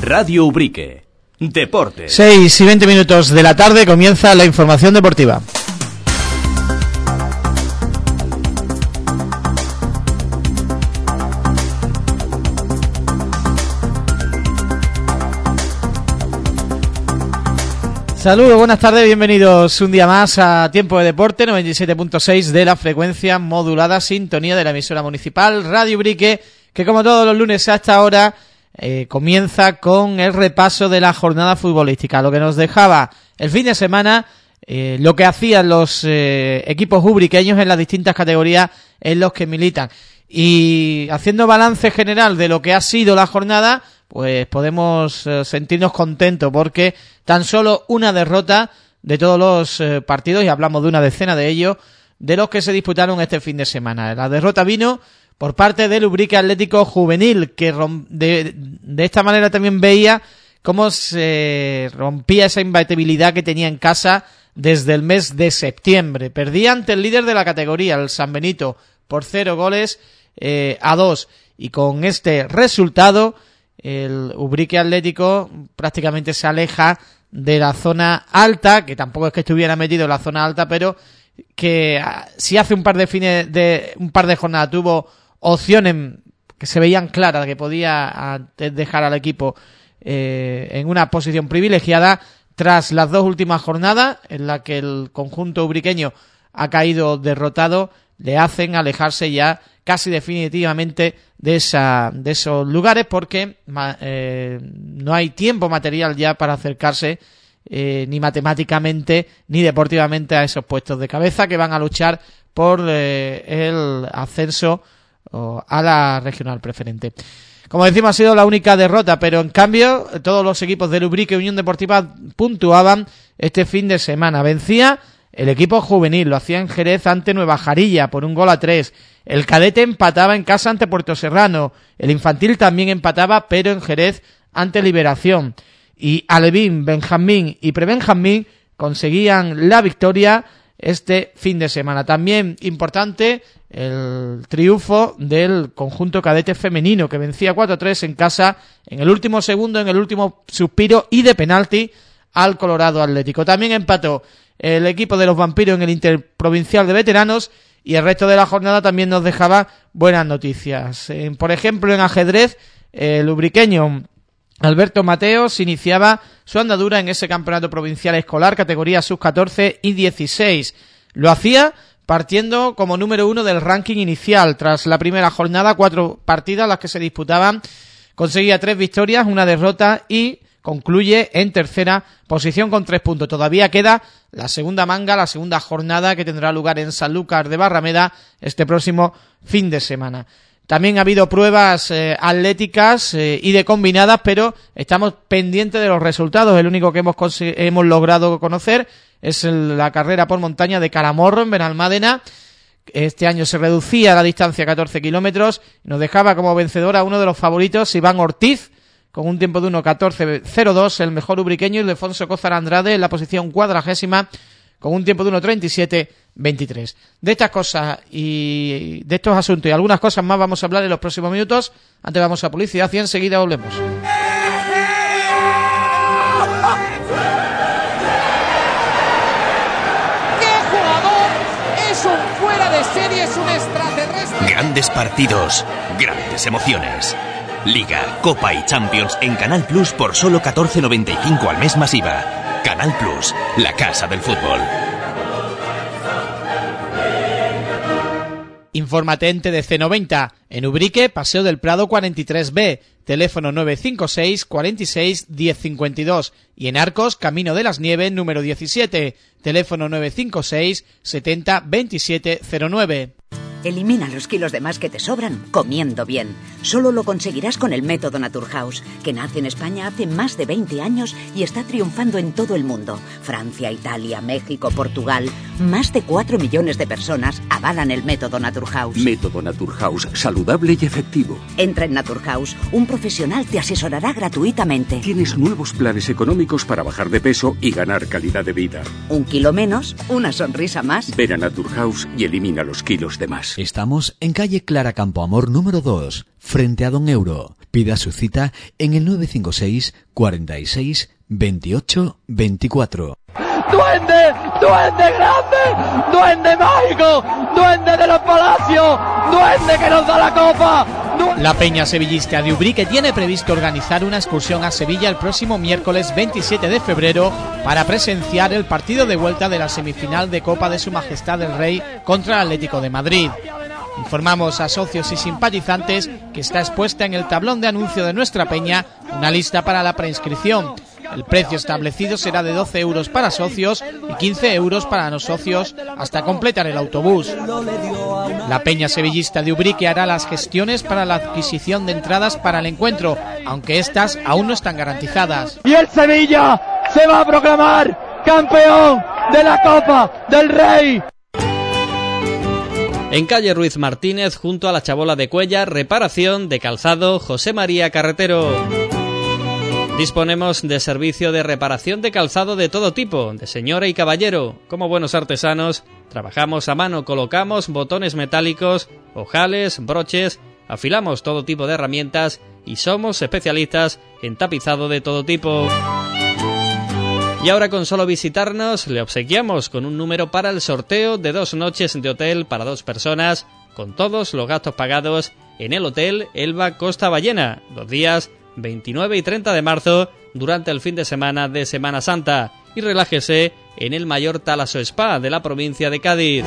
Radio Ubrique. Deportes. 6 y 20 minutos de la tarde comienza la información deportiva. Saludos, buenas tardes, bienvenidos un día más a Tiempo de Deporte, 97.6 de la frecuencia modulada, sintonía de la emisora municipal Radio Ubrique, que como todos los lunes a esta hora comienza con el repaso de la jornada futbolística, lo que nos dejaba el fin de semana, lo que hacían los equipos ubriqueños en las distintas categorías en los que militan. Y haciendo balance general de lo que ha sido la jornada, pues podemos sentirnos contentos porque tan solo una derrota de todos los partidos, y hablamos de una decena de ellos, de los que se disputaron este fin de semana. La derrota vino por parte del Ubrique Atlético Juvenil, que de esta manera también veía cómo se rompía esa imbatibilidad que tenía en casa desde el mes de septiembre. Perdía ante el líder de la categoría, el San Benito, por 0-2, y con este resultado el Ubrique Atlético prácticamente se aleja de la zona alta, que tampoco es que estuviera metido en la zona alta, pero que si hace un par de jornadas tuvo opciones que se veían claras que podía dejar al equipo en una posición privilegiada, tras las dos últimas jornadas en las que el conjunto ubriqueño ha caído derrotado, le hacen alejarse ya casi definitivamente de esos lugares, porque no hay tiempo material ya para acercarse ni matemáticamente ni deportivamente a esos puestos de cabeza que van a luchar por el ascenso a la regional preferente. Como decimos, ha sido la única derrota, pero en cambio todos los equipos del Ubrique Unión Deportiva puntuaban este fin de semana. Vencía el equipo juvenil, lo hacía en Jerez ante Nueva Jarilla por 1-3. El cadete empataba en casa ante Puerto Serrano. El infantil también empataba, pero en Jerez ante Liberación. Y Alevín, Benjamín y Prebenjamín conseguían la victoria este fin de semana. También importante el triunfo del conjunto cadete femenino, que vencía 4-3 en casa en el último segundo, en el último suspiro y de penalti al Colorado Atlético. También empató el equipo de los vampiros en el Interprovincial de Veteranos, y el resto de la jornada también nos dejaba buenas noticias. Por ejemplo, en ajedrez, el ubriqueño Alberto Mateos iniciaba su andadura en ese campeonato provincial escolar, categoría sub-14 y 16. Lo hacía partiendo como número 1 del ranking inicial. Tras la primera jornada, 4 partidas las que se disputaban, conseguía 3 victorias, 1 derrota y concluye en tercera posición con 3 puntos. Todavía queda la segunda manga, la segunda jornada, que tendrá lugar en Sanlúcar de Barrameda este próximo fin de semana. También ha habido pruebas atléticas y de combinadas, pero estamos pendientes de los resultados. El único que hemos logrado conocer es la carrera por montaña de Caramorro en Benalmádena. Este año se reducía la distancia a 14 kilómetros. Nos dejaba como vencedora uno de los favoritos, Iván Ortiz, con un tiempo de 1:14.02, el mejor ubriqueño, y Ildefonso Cózar Andrade en la posición 40ª, con un tiempo de 1:37.23. De estas cosas y de estos asuntos y algunas cosas más vamos a hablar en los próximos minutos. Antes vamos a publicidad y enseguida volvemos. ¡Qué jugador! Es un fuera de serie, es un extraterrestre. Grandes partidos, grandes emociones. Liga, Copa y Champions en Canal Plus por solo 14,95 al mes masiva. Canal Plus, la casa del fútbol. Infórmate en TDC90, en Ubrique, Paseo del Prado 43B, teléfono 956 46 1052, y en Arcos, Camino de las Nieves, número 17, teléfono 956 70 2709. Elimina los kilos de más que te sobran comiendo bien. Solo lo conseguirás con el método Naturhaus, que nace en España hace más de 20 años y está triunfando en todo el mundo. Francia, Italia, México, Portugal. Más de 4 millones de personas avalan el método Naturhaus. Método Naturhaus, saludable y efectivo. Entra en Naturhaus, un profesional te asesorará gratuitamente. Tienes nuevos planes económicos para bajar de peso y ganar calidad de vida. 1 kilo menos, una sonrisa más. Ven a Naturhaus y elimina los kilos de más. Estamos en calle Clara Campoamor número 2, frente a Don Euro. Pida su cita en el 956 46 28 24. ¡Duende! ¡Duende grande! ¡Duende mágico! ¡Duende de los palacios! ¡Duende que nos da la copa! La Peña Sevillista de Ubrique tiene previsto organizar una excursión a Sevilla el próximo miércoles 27 de febrero para presenciar el partido de vuelta de la semifinal de Copa de Su Majestad el Rey contra el Atlético de Madrid. Informamos a socios y simpatizantes que está expuesta en el tablón de anuncio de nuestra peña una lista para la preinscripción. El precio establecido será de 12 euros para socios y 15 euros para no socios hasta completar el autobús. La Peña Sevillista de Ubrique hará las gestiones para la adquisición de entradas para el encuentro, aunque estas aún no están garantizadas. Y el Sevilla se va a proclamar campeón de la Copa del Rey. En calle Ruiz Martínez, junto a la Chabola de Cuéllar, reparación de calzado José María Carretero. Disponemos de servicio de reparación de calzado de todo tipo, de señora y caballero. Como buenos artesanos, trabajamos a mano, colocamos botones metálicos, ojales, broches, afilamos todo tipo de herramientas y somos especialistas en tapizado de todo tipo. Y ahora con solo visitarnos le obsequiamos con un número para el sorteo de 2 noches de hotel para 2 personas, con todos los gastos pagados en el Hotel Elba Costa Ballena, los días 29 y 30 de marzo durante el fin de semana de Semana Santa, y relájese en el mayor Talaso Spa de la provincia de Cádiz.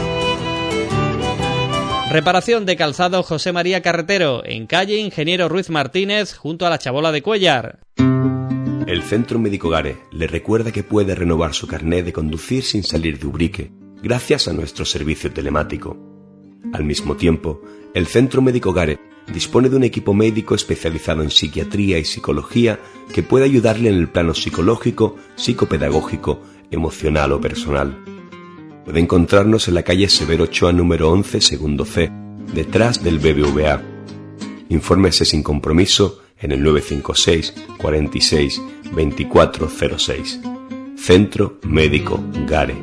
Reparación de calzado José María Carretero, en calle Ingeniero Ruiz Martínez, junto a la Chabola de Cuéllar. El Centro Médico Gare le recuerda que puede renovar su carné de conducir sin salir de Ubrique, gracias a nuestro servicio telemático. Al mismo tiempo, el Centro Médico Gare dispone de un equipo médico especializado en psiquiatría y psicología que puede ayudarle en el plano psicológico, psicopedagógico, emocional o personal. Puede encontrarnos en la calle Severo Ochoa número 11, segundo C, detrás del BBVA. Infórmese sin compromiso en el 956 46 2406. Centro Médico Gare.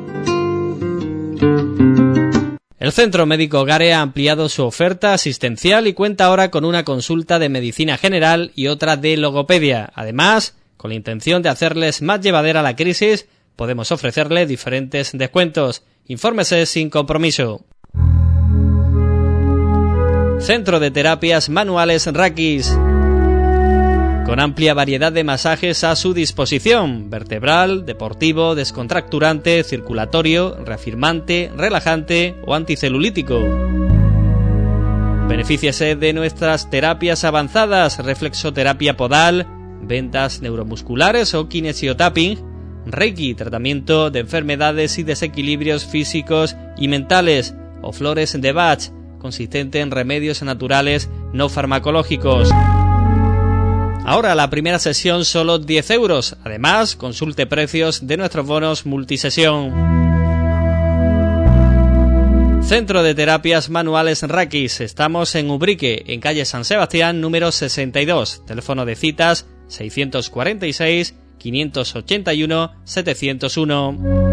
El Centro Médico Gare ha ampliado su oferta asistencial y cuenta ahora con una consulta de medicina general y otra de logopedia. Además, con la intención de hacerles más llevadera la crisis, podemos ofrecerle diferentes descuentos. Infórmese sin compromiso. Centro de Terapias Manuales Rakis. Con amplia variedad de masajes a su disposición: vertebral, deportivo, descontracturante, circulatorio, reafirmante, relajante o anticelulítico. Benefíciese de nuestras terapias avanzadas: reflexoterapia podal, vendas neuromusculares o kinesiotapping, Reiki, tratamiento de enfermedades y desequilibrios físicos y mentales, o flores de Bach, consistente en remedios naturales no farmacológicos. Ahora la primera sesión solo 10 euros. Además, consulte precios de nuestros bonos multisesión. Centro de Terapias Manuales Rakis. Estamos en Ubrique, en calle San Sebastián, número 62. Teléfono de citas 646 581 701.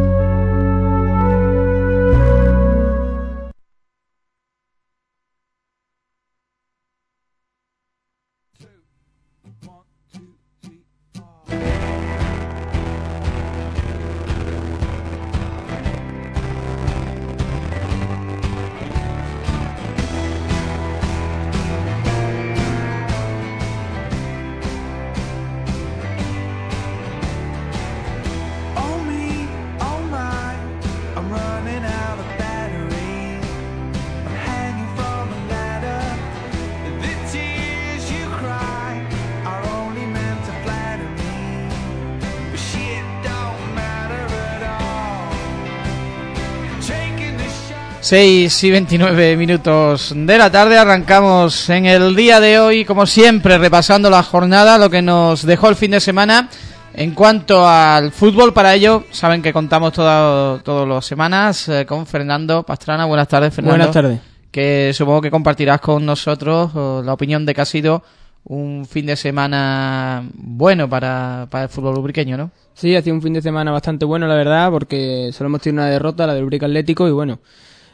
Seis y 29 minutos de la tarde, arrancamos en el día de hoy, como siempre, repasando la jornada, lo que nos dejó el fin de semana. En cuanto al fútbol, para ello, saben que contamos todas las semanas con Fernando Pastrana. Buenas tardes, Fernando. Buenas tardes. Que supongo que compartirás con nosotros la opinión de que ha sido un fin de semana bueno para el fútbol ubriqueño, ¿no? Sí, ha sido un fin de semana bastante bueno, la verdad, porque solo hemos tenido una derrota, la del Ubrique Atlético, y bueno,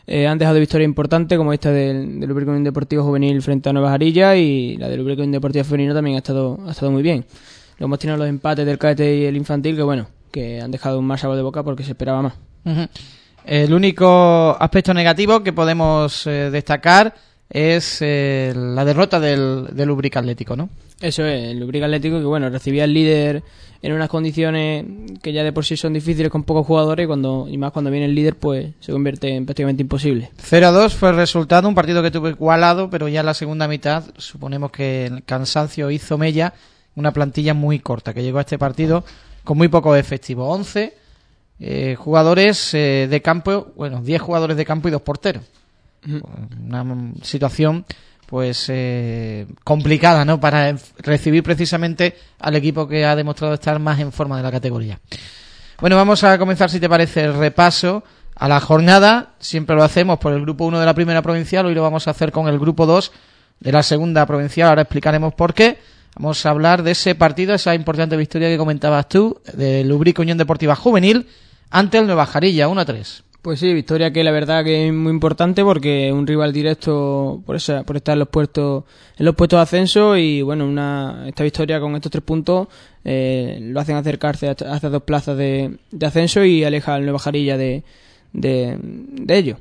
han dejado victorias importantes, como esta del Ubrique Unión Deportiva Juvenil frente a Nueva Jarilla, y la del Ubrique Unión Deportiva Femenino también ha estado muy bien. Luego hemos tenido los empates del cadete y el infantil, que han dejado un más sabor de boca porque se esperaba más. Uh-huh. El único aspecto negativo que podemos destacar es la derrota del Ubrique Atlético, ¿no? Eso es, el Ubrique Atlético, que recibía al líder en unas condiciones que ya de por sí son difíciles con pocos jugadores, y más cuando viene el líder, pues se convierte en prácticamente imposible. 0-2 fue el resultado, un partido que tuvo igualado, pero ya en la segunda mitad suponemos que el cansancio hizo mella, una plantilla muy corta que llegó a este partido con muy poco efectivo. 11 jugadores de campo, 10 jugadores de campo y 2 porteros. Una situación complicada, ¿no? Para recibir precisamente al equipo que ha demostrado estar más en forma de la categoría. Bueno, vamos a comenzar, si te parece, el repaso a la jornada. Siempre lo hacemos por el grupo 1 de la primera provincial, hoy lo vamos a hacer con el grupo 2 de la segunda provincial, ahora explicaremos por qué. Vamos a hablar de ese partido, esa importante victoria que comentabas tú, del Ubrique Unión Deportiva Juvenil ante el Nueva Jarilla, 1-3. Pues sí, victoria que la verdad que es muy importante porque un rival directo por estar en los puestos de ascenso, y esta victoria con estos 3 puntos lo hacen acercarse hacia 2 plazas de ascenso y aleja al Nueva Jarilla de ello.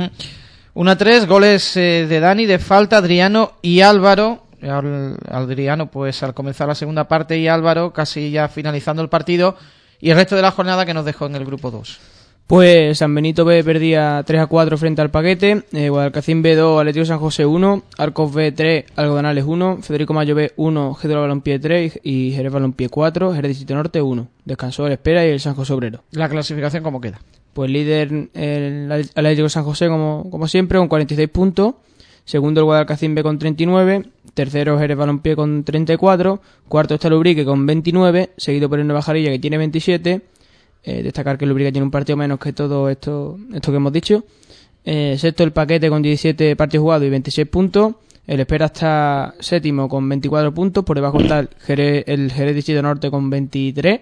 1-3, goles de Dani, de falta, Adriano y Álvaro. Adriano al comenzar la segunda parte, y Álvaro casi ya finalizando el partido, y el resto de la jornada que nos dejó en el grupo 2. Pues San Benito B perdía 3-4 frente al Paquete, Guadalcacín B 2, Atlético San José 1, Arcos B 3, Algodonales 1, Federico Mayo B 1, Gédolo Balompié 3 y Jerez Balompié 4, Jerez Distrito Norte 1. Descansó el Espera y el San José Obrero. ¿La clasificación cómo queda? Pues líder el Atlético San José como siempre con 46 puntos, segundo el Guadalcacín B con 39, tercero Jerez Balompié con 34, cuarto está el Ubrique con 29, seguido por el Nueva Jarilla que tiene 27. Destacar que el Ubrique tiene un partido menos que todo esto que hemos dicho. Sexto el Paquete con 17 partidos jugados y 26 puntos. El Espera está séptimo con 24 puntos. Por debajo está el Jerez Distrito Norte con 23.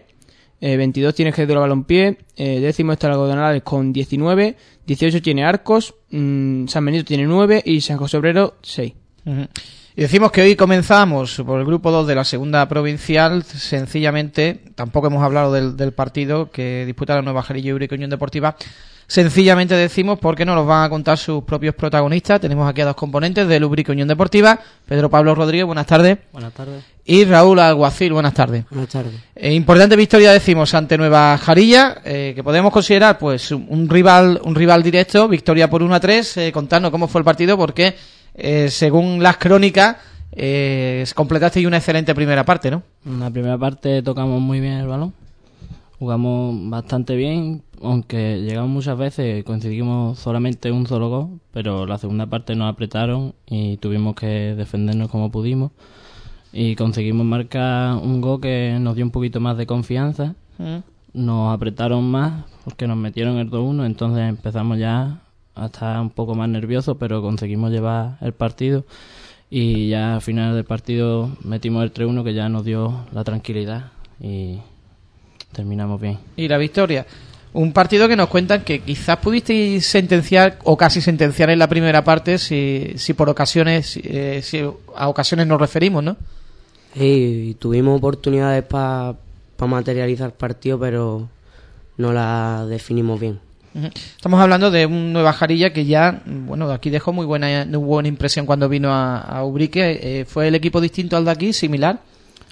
22 tiene Gédolo Balompié. Décimo está el Algodonales con 19. 18 tiene Arcos. San Benito tiene 9 y San José Obrero 6. Uh-huh. Y decimos que hoy comenzamos por el grupo 2 de la segunda provincial. Sencillamente, tampoco hemos hablado del partido que disputaron Nueva Jarilla y Ubrique Unión Deportiva. Sencillamente decimos porque nos los van a contar sus propios protagonistas. Tenemos aquí a 2 componentes del Ubrique Unión Deportiva. Pedro Pablo Rodríguez, buenas tardes. Buenas tardes. Y Raúl Alguacil, buenas tardes. Buenas tardes. Importante victoria, decimos, ante Nueva Jarilla, que podemos considerar un rival directo. Victoria por 1-3. Contarnos cómo fue el partido, porque según las crónicas completaste una excelente primera parte, ¿no? En la primera parte tocamos muy bien el balón, jugamos bastante bien, aunque llegamos muchas veces, conseguimos solamente un solo gol, pero la segunda parte nos apretaron y tuvimos que defendernos como pudimos y conseguimos marcar un gol que nos dio un poquito más de confianza. Nos apretaron más porque nos metieron el 2-1, entonces empezamos ya a estar un poco más nerviosos, pero conseguimos llevar el partido y ya al final del partido metimos el 3-1 que ya nos dio la tranquilidad y terminamos bien. Y la victoria, un partido que nos cuentan que quizás pudisteis sentenciar o casi sentenciar en la primera parte si por ocasiones, si a ocasiones nos referimos, ¿no? Sí, tuvimos oportunidades para materializar el partido, pero no la definimos bien. Estamos hablando de un Nueva Jarilla que ya, aquí dejó muy buena impresión cuando vino a Ubrique. ¿Fue el equipo distinto al de aquí, similar?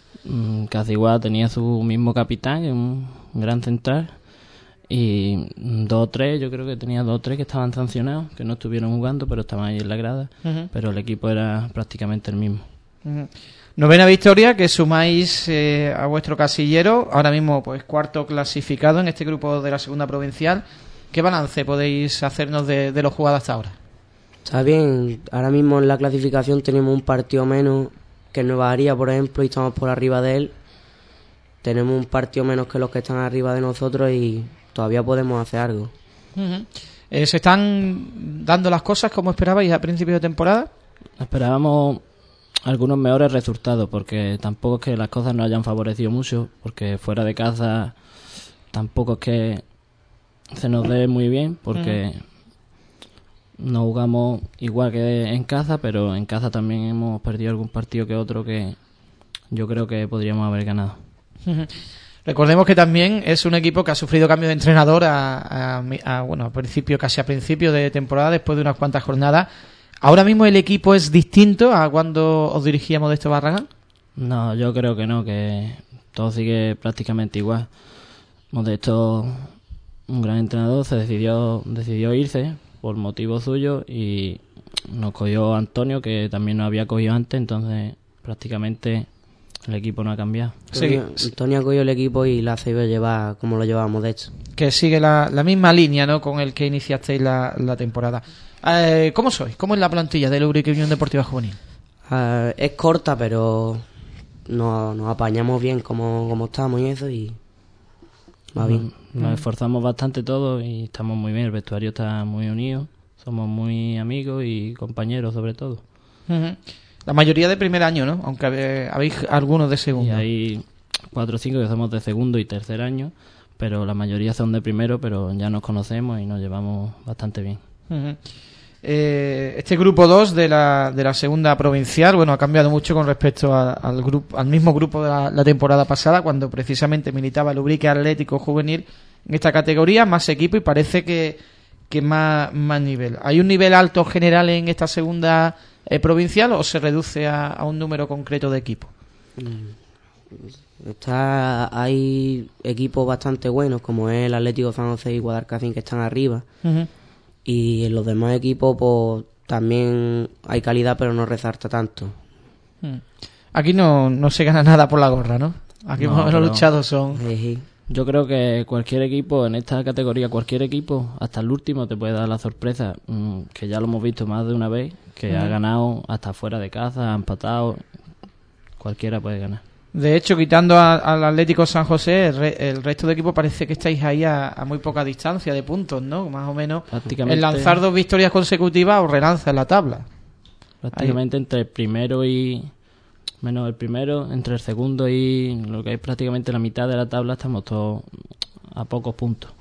Casi igual, tenía su mismo capitán, un gran central, y 2 o 3, yo creo que tenía 2 o 3 que estaban sancionados, que no estuvieron jugando, pero estaban ahí en la grada, pero el equipo era prácticamente el mismo. Novena victoria que sumáis a vuestro casillero, ahora mismo pues cuarto clasificado en este grupo de la segunda provincial. ¿Qué balance podéis hacernos de lo jugado hasta ahora? Está bien, ahora mismo en la clasificación tenemos un partido menos que Nueva Jarilla, por ejemplo, y estamos por arriba de él. Tenemos un partido menos que los que están arriba de nosotros y todavía podemos hacer algo. ¿Se están dando las cosas como esperabais a principio de temporada? Esperábamos algunos mejores resultados, porque tampoco es que las cosas nos hayan favorecido mucho, porque fuera de casa tampoco es que se nos dé muy bien, porque no jugamos igual que en casa, pero en casa también hemos perdido algún partido que otro que yo creo que podríamos haber ganado. Recordemos que también es un equipo que ha sufrido cambio de entrenador casi a principio de temporada, después de unas cuantas jornadas. ¿Ahora mismo el equipo es distinto a cuando os dirigíamos de este Barragán? No, yo creo que no, que todo sigue prácticamente igual. Modesto, un gran entrenador, decidió irse por motivo suyo y nos cogió Antonio, que también nos había cogido antes, entonces prácticamente el equipo no ha cambiado. Sí. Antonio ha cogido el equipo y la ha sabido llevar como lo llevaba Modesto. Que sigue la misma línea, ¿no?, con el que iniciasteis la temporada. ¿Cómo sois? ¿Cómo es la plantilla del Ubrique Unión Deportiva Juvenil? Es corta, pero nos apañamos bien como estamos y eso, y va bien. Nos esforzamos bastante todos y estamos muy bien. El vestuario está muy unido, somos muy amigos y compañeros sobre todo. La mayoría de primer año, ¿no? Aunque habéis algunos de segundo. Y hay 4 o 5 que somos de segundo y tercer año, pero la mayoría son de primero, pero ya nos conocemos y nos llevamos bastante bien. Este grupo 2 de la segunda provincial, bueno, ha cambiado mucho con respecto al mismo grupo de la temporada pasada, cuando precisamente militaba el Ubrique Atlético Juvenil en esta categoría, más equipo y parece que más nivel. ¿Hay un nivel alto general en esta segunda provincial o se reduce a un número concreto de equipos? Hay equipos bastante buenos, como es el Atlético San José y Guadalcacín, que están arriba. Y en los demás equipos pues también hay calidad, pero no resalta tanto. Aquí no se gana nada por la gorra, ¿no? Aquí más o menos luchados son. Yo creo que cualquier equipo en esta categoría, hasta el último te puede dar la sorpresa, que ya lo hemos visto más de una vez, que ha ganado hasta fuera de casa, ha empatado, cualquiera puede ganar. De hecho, quitando al Atlético San José, el resto de equipos parece que estáis ahí a muy poca distancia de puntos, ¿no? Más o menos. El lanzar 2 victorias consecutivas os relanza en la tabla. Prácticamente entre el primero y... menos el primero, entre el segundo y lo que es prácticamente la mitad de la tabla, estamos todos a pocos puntos.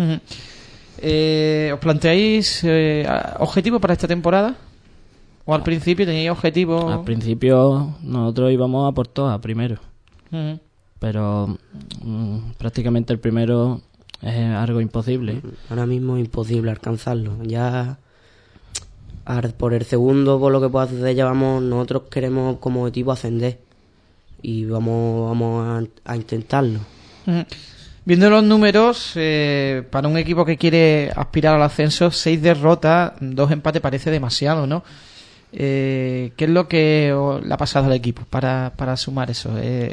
¿Os planteáis objetivos para esta temporada? ¿O al principio teníais objetivos? Al principio nosotros íbamos a por todas, primero. Pero prácticamente el primero es algo imposible. Ahora mismo es imposible alcanzarlo. Ya por el segundo, por lo que pueda suceder, nosotros queremos como objetivo ascender. Y vamos a intentarlo. Viendo los números, para un equipo que quiere aspirar al ascenso, 6 derrotas, 2 empates parece demasiado, ¿no? ¿Qué es lo que le ha pasado al equipo para sumar eso?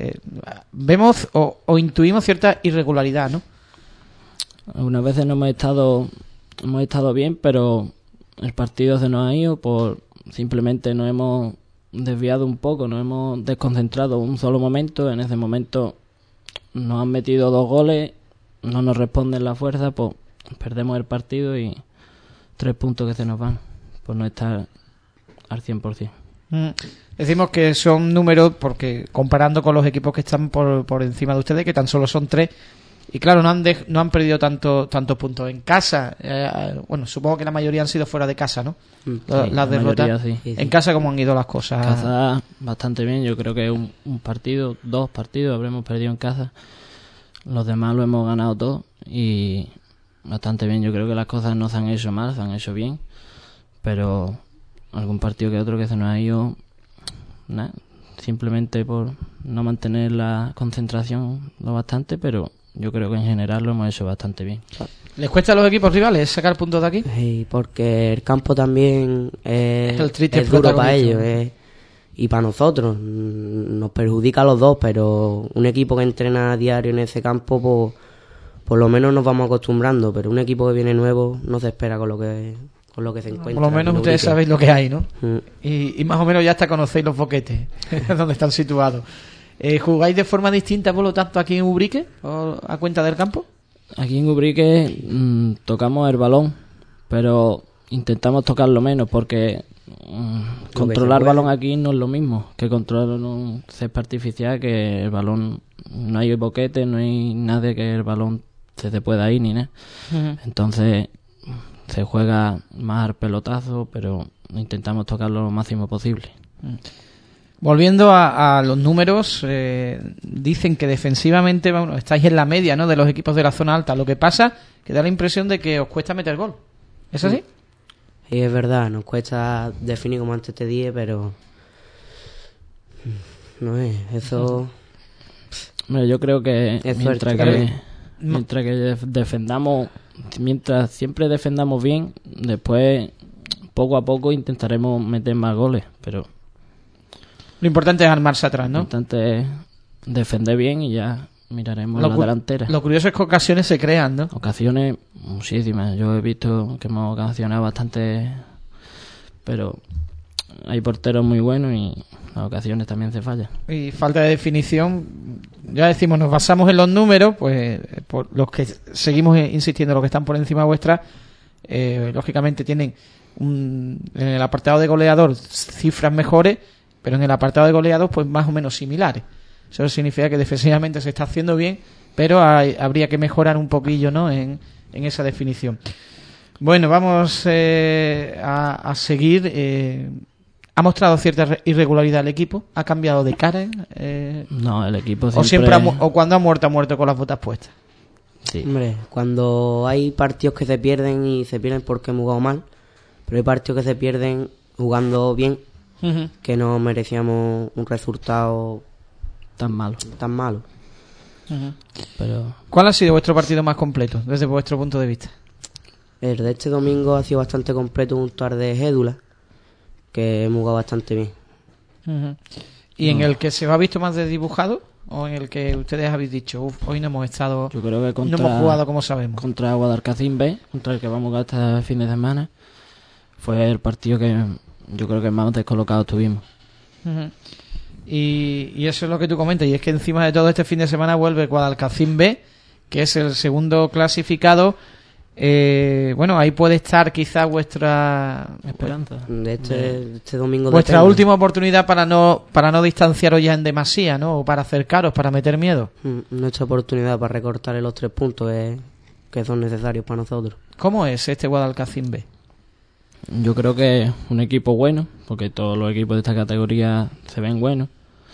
Vemos o intuimos cierta irregularidad, ¿no? Algunas veces no hemos estado bien, pero el partido se nos ha ido simplemente nos hemos desviado un poco, nos hemos desconcentrado un solo momento. En ese momento nos han metido 2 goles, no nos responden la fuerza, pues perdemos el partido y 3 puntos que se nos van por no estar al 100%. Decimos que son números porque comparando con los equipos que están por encima de ustedes, que tan solo son 3, y claro, no han perdido tantos puntos en casa. Bueno, supongo que la mayoría han sido fuera de casa, ¿no? Las derrotas. Mayoría, sí. En casa, ¿cómo han ido las cosas? En casa bastante bien. Yo creo que un partido, 2 partidos habremos perdido en casa. Los demás lo hemos ganado todos y bastante bien. Yo creo que las cosas no se han hecho mal, se han hecho bien, pero algún partido que otro que se nos ha ido, simplemente por no mantener la concentración lo bastante, pero yo creo que en general lo hemos hecho bastante bien. ¿Les cuesta a los equipos rivales sacar puntos de aquí? Sí, porque el campo también es duro para ellos y para nosotros. Nos perjudica a los dos, pero un equipo que entrena a diario en ese campo, pues, por lo menos nos vamos acostumbrando, pero un equipo que viene nuevo no se espera con lo que se encuentra. Por lo menos ustedes sabéis lo que hay, ¿no? Y más o menos ya hasta conocéis los boquetes donde están situados. ¿Jugáis de forma distinta, por lo tanto, aquí en Ubrique, a cuenta del campo? Aquí en Ubrique tocamos el balón, pero intentamos tocarlo menos porque controlar balón aquí no es lo mismo que controlar un césped artificial, que el balón no hay boquete, no hay nada que el balón se te pueda ir ni nada. Entonces se juega más al pelotazo, pero intentamos tocarlo lo máximo posible. Volviendo a los números, dicen que defensivamente estáis en la media, ¿no?, de los equipos de la zona alta. Lo que pasa que da la impresión de que os cuesta meter gol. ¿Es así? Sí, es verdad, nos cuesta definir, como antes te dije, pero no es eso. Hombre, yo creo que es mientras que defendamos, mientras siempre defendamos bien, después poco a poco intentaremos meter más goles, pero lo importante es armarse atrás, ¿no? Lo importante es defender bien y ya miraremos la delantera. Lo curioso es que ocasiones se crean, ¿no? Ocasiones muchísimas. Yo he visto que hemos ocasionado bastante, pero hay porteros muy buenos y las ocasiones también se fallan. Y falta de definición. Ya decimos, nos basamos en los números, pues por los que seguimos insistiendo, los que están por encima vuestra, lógicamente tienen en el apartado de goleador cifras mejores, pero en el apartado de goleados pues más o menos similares. Eso significa que defensivamente se está haciendo bien, pero habría que mejorar un poquillo, ¿no?, en esa definición. Bueno, vamos a seguir. ¿Ha mostrado cierta irregularidad el equipo? ¿Ha cambiado de cara? No, el equipo siempre... ¿O cuando ha muerto con las botas puestas? Sí. Hombre, cuando hay partidos que se pierden y se pierden porque hemos jugado mal, pero hay partidos que se pierden jugando bien, que no merecíamos un resultado tan malo. Pero ¿cuál ha sido vuestro partido más completo desde vuestro punto de vista? El de este domingo ha sido bastante completo, un par de Gédula, que hemos jugado bastante bien. ¿Y en el que se ha visto más desdibujado? ¿O en el que ustedes habéis dicho, hoy no hemos estado, yo creo que no hemos jugado como sabemos? Contra Guadalcacín B, contra el que vamos a jugar este fin de semana, fue el partido que yo creo que más descolocados tuvimos. Y eso es lo que tú comentas, y es que encima de todo este fin de semana vuelve Guadalcacín B, que es el segundo clasificado. Bueno, ahí puede estar quizá vuestra esperanza de este domingo, vuestra depende. Última oportunidad para no distanciaros ya en demasía, ¿no?, o para acercaros, para meter miedo. Nuestra oportunidad para recortar los 3 puntos que son necesarios para nosotros. ¿Cómo es este Guadalcacín B? Yo creo que es un equipo bueno, porque todos los equipos de esta categoría se ven buenos,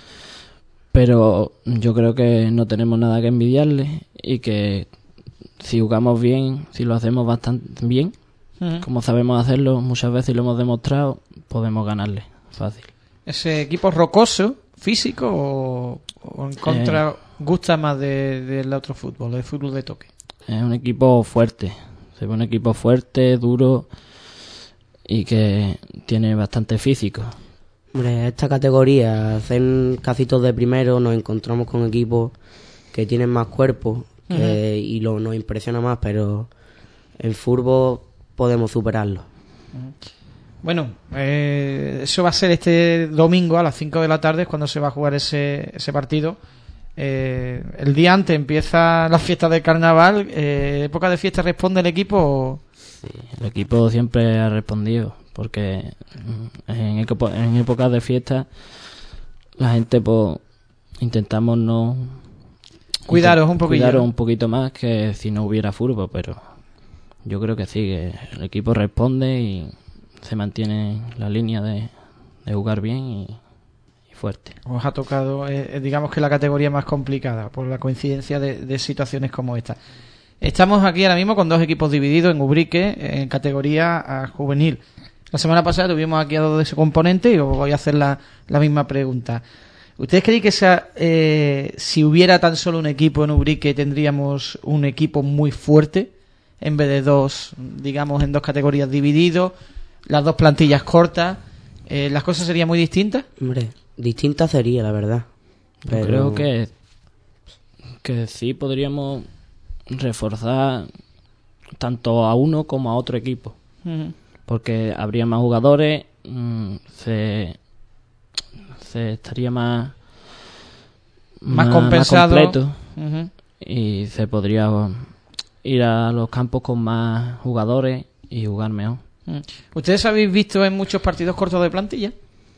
pero yo creo que no tenemos nada que envidiarle y que si jugamos bien, si lo hacemos bastante bien, como sabemos hacerlo, muchas veces lo hemos demostrado, podemos ganarle fácil. ¿Ese equipo rocoso, físico, o en contra gusta más del otro fútbol, el fútbol de toque? Es un equipo fuerte, se ve un equipo fuerte, duro y que tiene bastante físico. Hombre, esta categoría, hacen casi todos de primero, nos encontramos con equipos que tienen más cuerpo y nos impresiona más, pero en fútbol podemos superarlo. Bueno, eso va a ser este domingo a las 5 de la tarde, es cuando se va a jugar ese partido. El día antes empieza la fiesta del carnaval. ¿Época de fiesta responde el equipo? Sí, el equipo siempre ha respondido, porque en épocas de fiesta la gente pues intentamos no cuidaros un poquillo, cuidaros un poquito más que si no hubiera fútbol, pero yo creo que sí, que el equipo responde y se mantiene la línea de jugar bien y fuerte. Os ha tocado, digamos que la categoría más complicada por la coincidencia de situaciones como esta. Estamos aquí ahora mismo con dos equipos divididos en Ubrique, en categoría juvenil. La semana pasada tuvimos aquí a dos de ese componente y os voy a hacer la misma pregunta. ¿Ustedes creen que si hubiera tan solo un equipo en Ubrique tendríamos un equipo muy fuerte en vez de dos, digamos, en dos categorías divididos, las dos plantillas cortas? ¿Las cosas serían muy distintas? Hombre, distinta sería, la verdad. Yo creo que sí podríamos reforzar tanto a uno como a otro equipo, porque habría más jugadores, se estaría más compensado, más completo, y se podría ir a los campos con más jugadores y jugar mejor. ¿Ustedes habéis visto en muchos partidos cortos de plantilla?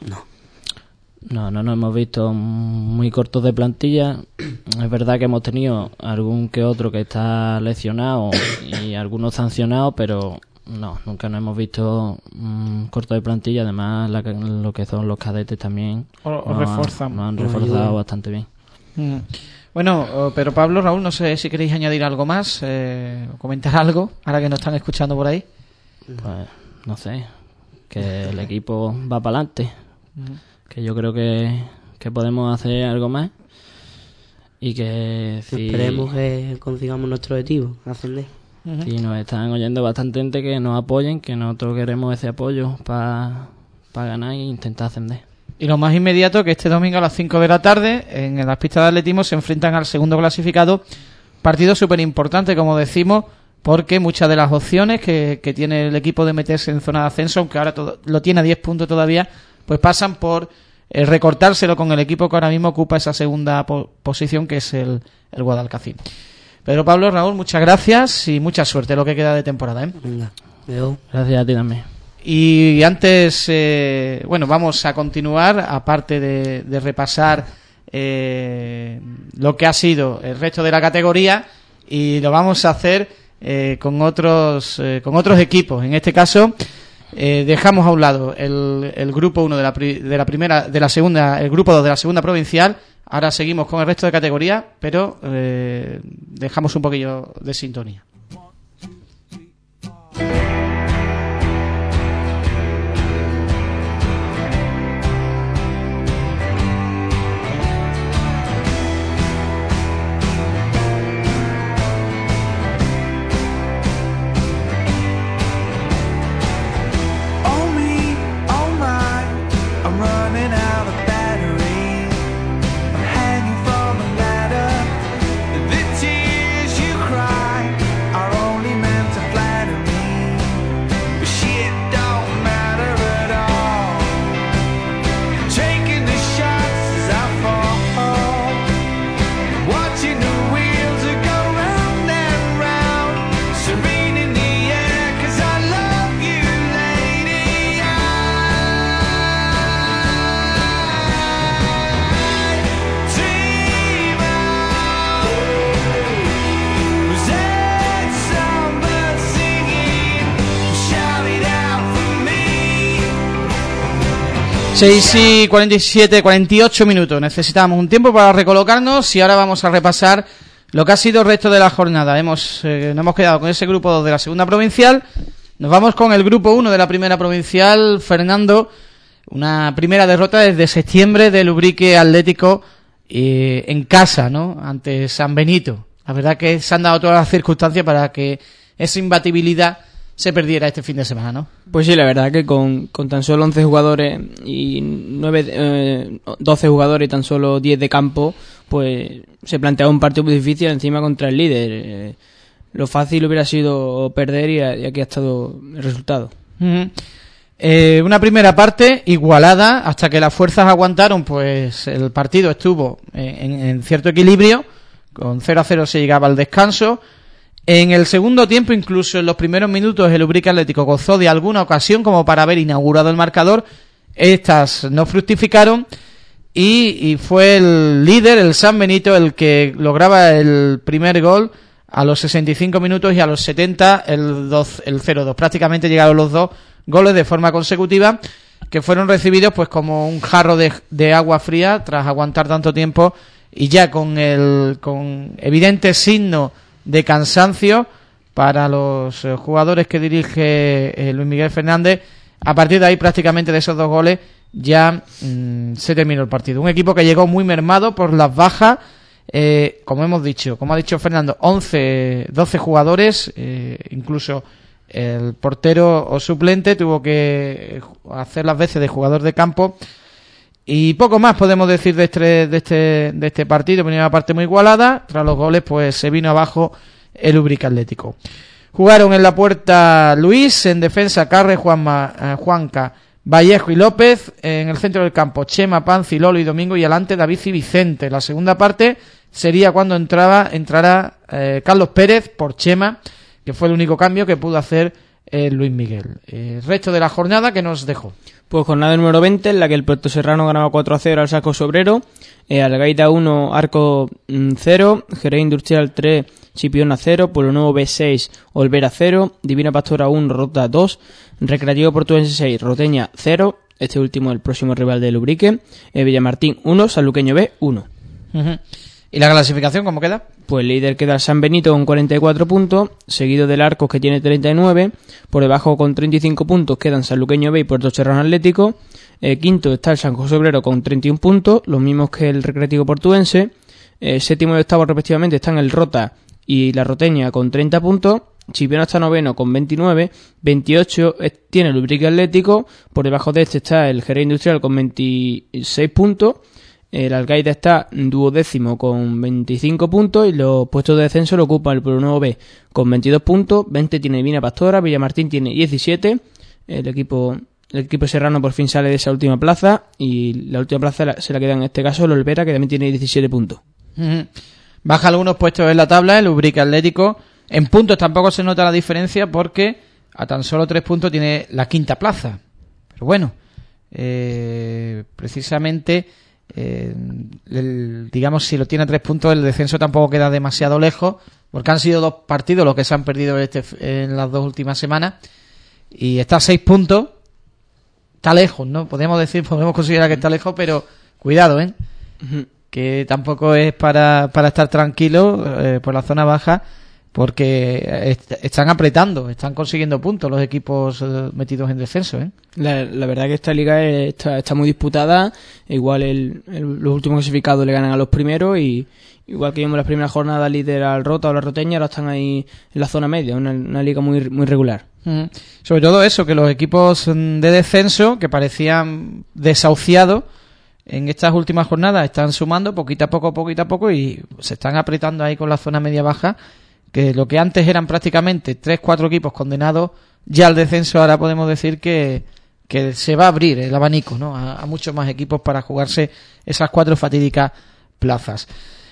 No nos hemos visto muy cortos de plantilla. Es verdad que hemos tenido algún que otro que está lesionado y algunos sancionados, pero No, nunca nos hemos visto corto de plantilla. Además, lo que son los cadetes también nos han reforzado bastante bien. Bueno, pero Pablo, Raúl, no sé si queréis añadir algo más, comentar algo, ahora que nos están escuchando por ahí. Pues, no sé, que el equipo va para adelante, que yo creo que podemos hacer algo más y que esperemos que consigamos nuestro objetivo, ascender. Si nos están oyendo bastante gente, que nos apoyen, que nosotros queremos ese apoyo para ganar e intentar ascender. Y lo más inmediato, que este domingo a las 5 de la tarde en las pistas de atletismo se enfrentan al segundo clasificado, partido súper importante, como decimos, porque muchas de las opciones que tiene el equipo de meterse en zona de ascenso, aunque ahora lo tiene a 10 puntos todavía, pues pasan por recortárselo con el equipo que ahora mismo ocupa esa segunda posición, que es el Guadalcacín. Pedro, Pablo, Raúl, muchas gracias y mucha suerte lo que queda de temporada. Venga, gracias a ti también. Y antes, vamos a continuar, aparte de repasar lo que ha sido el resto de la categoría, y lo vamos a hacer con otros equipos. En este caso, dejamos a un lado el grupo 1 de la segunda, el grupo 2 de la segunda provincial. Ahora seguimos con el resto de categoría, pero dejamos un poquillo de sintonía. Y 48 minutos. Necesitamos un tiempo para recolocarnos y ahora vamos a repasar lo que ha sido el resto de la jornada. Nos hemos quedado con ese grupo 2 de la segunda provincial. Nos vamos con el grupo 1 de la primera provincial. Fernando, una primera derrota desde septiembre del Ubrique Atlético en casa, ¿no? Ante San Benito. La verdad que se han dado todas las circunstancias para que esa imbatibilidad se perdiera este fin de semana, ¿no? Pues sí, la verdad que con tan solo 11 jugadores y 12 jugadores y tan solo 10 de campo, pues se planteaba un partido muy difícil encima contra el líder. Lo fácil hubiera sido perder y aquí ha estado el resultado. Una primera parte igualada hasta que las fuerzas aguantaron, pues el partido estuvo en cierto equilibrio, con 0-0 se llegaba al descanso. En el segundo tiempo, incluso en los primeros minutos, el Ubrique Atlético gozó de alguna ocasión como para haber inaugurado el marcador. Estas no fructificaron y fue el líder, el San Benito, el que lograba el primer gol a los 65 minutos y a los 70 el 0-2. Prácticamente llegaron los dos goles de forma consecutiva, que fueron recibidos pues como un jarro de agua fría tras aguantar tanto tiempo y ya con evidente signo de cansancio para los jugadores que dirige Luis Miguel Fernández. A partir de ahí, prácticamente de esos dos goles, ya se terminó el partido. Un equipo que llegó muy mermado por las bajas, como hemos dicho, como ha dicho Fernando, 12 jugadores, incluso el portero o suplente tuvo que hacer las veces de jugador de campo. Y poco más podemos decir de este partido. Primera parte muy igualada. Tras los goles, pues se vino abajo el Ubrique Atlético. Jugaron en la puerta Luis, en defensa Carre, Juanca, Vallejo y López. En el centro del campo Chema, Panzi, Lolo y Domingo. Y adelante David y Vicente. La segunda parte sería cuando entrara Carlos Pérez por Chema, que fue el único cambio que pudo hacer Luis Miguel. El resto de la jornada que nos dejó. Pues jornada número 20, en la que el Puerto Serrano ganaba 4-0 al Saco Sobrero, Algaida 1, Arco 0, Jerez Industrial 3, Chipiona 0, Pueblo Nuevo B 6, Olvera 0, Divina Pastora 1, Rota 2, Recreativo Portuense 6, Roteña 0, este último el próximo rival del Ubrique, Villamartín 1, Sanluqueño B 1. ¿Y la clasificación cómo queda? Pues líder queda el San Benito con 44 puntos, seguido del Arcos que tiene 39, por debajo con 35 puntos quedan Sanluqueño B y Puerto Serrano Atlético, quinto está el San José Obrero con 31 puntos, los mismos que el Recreativo Portuense, séptimo y octavo respectivamente están el Rota y la Roteña con 30 puntos, Chipiona está noveno con 29, 28 tiene el Ubrique Atlético, por debajo de este está el Jerez Industrial con 26 puntos, el Algaida está duodécimo con 25 puntos y los puestos de descenso lo ocupa el Pueblo Nuevo B con 22 puntos, 20 tiene Divina Pastora, Villamartín tiene 17, el equipo serrano por fin sale de esa última plaza y la última plaza se la queda en este caso el Olvera, que también tiene 17 puntos. Baja algunos puestos en la tabla el Ubrique Atlético. En puntos tampoco se nota la diferencia porque a tan solo 3 puntos tiene la quinta plaza. Pero bueno, precisamente, digamos, si lo tiene a 3 puntos, el descenso tampoco queda demasiado lejos, porque han sido 2 partidos los que se han perdido en las 2 últimas semanas. Y está a 6 puntos. Está lejos, ¿no? Podemos considerar que está lejos, pero cuidado, que tampoco es para estar tranquilo por la zona baja, porque están apretando, están consiguiendo puntos los equipos metidos en descenso, La verdad que esta liga está muy disputada, igual los últimos clasificados le ganan a los primeros y igual que vimos las primeras jornadas líder al Rota o la Roteña, ahora están ahí en la zona media, una liga muy regular. Sobre todo eso, que los equipos de descenso que parecían desahuciados en estas últimas jornadas están sumando poquito a poco y se están apretando ahí con la zona media baja, que lo que antes eran prácticamente 3-4 equipos condenados ya al descenso, ahora podemos decir que se va a abrir el abanico, ¿no? a muchos más equipos para jugarse esas 4 fatídicas plazas.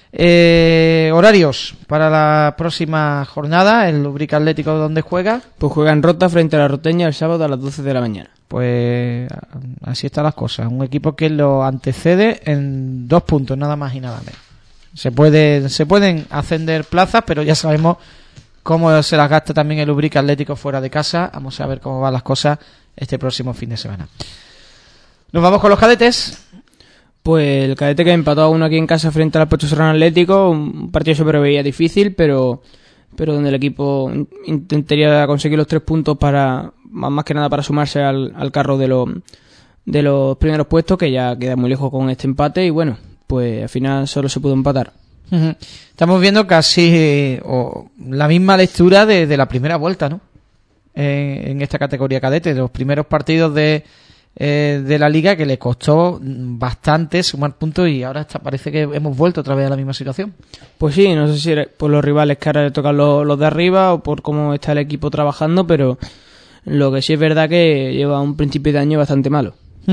Horarios para la próxima jornada, el Ubrique Atlético, ¿dónde juega? Pues juega en Rota frente a la Roteña el sábado a las 12 de la mañana. Pues así están las cosas, un equipo que lo antecede en 2 puntos, nada más y nada menos. Se pueden ascender plazas, pero ya sabemos cómo se las gasta también el Ubrique Atlético fuera de casa. Vamos a ver cómo van las cosas este próximo fin de semana. Nos vamos con los cadetes. Pues el cadete que empató a 1 aquí en casa frente al Puerto Serrano Atlético, un partido se preveía difícil, pero donde el equipo intentaría conseguir los 3 puntos para más que nada para sumarse al carro de los primeros puestos, que ya queda muy lejos con este empate, y bueno, pues al final solo se pudo empatar. Estamos viendo casi la misma lectura de la primera vuelta, ¿no? En esta categoría cadete, los primeros partidos de la liga, que le costó bastante sumar puntos y ahora parece que hemos vuelto otra vez a la misma situación. Pues sí, no sé si por los rivales que ahora le tocan los de arriba o por cómo está el equipo trabajando, pero lo que sí es verdad que lleva un principio de año bastante malo.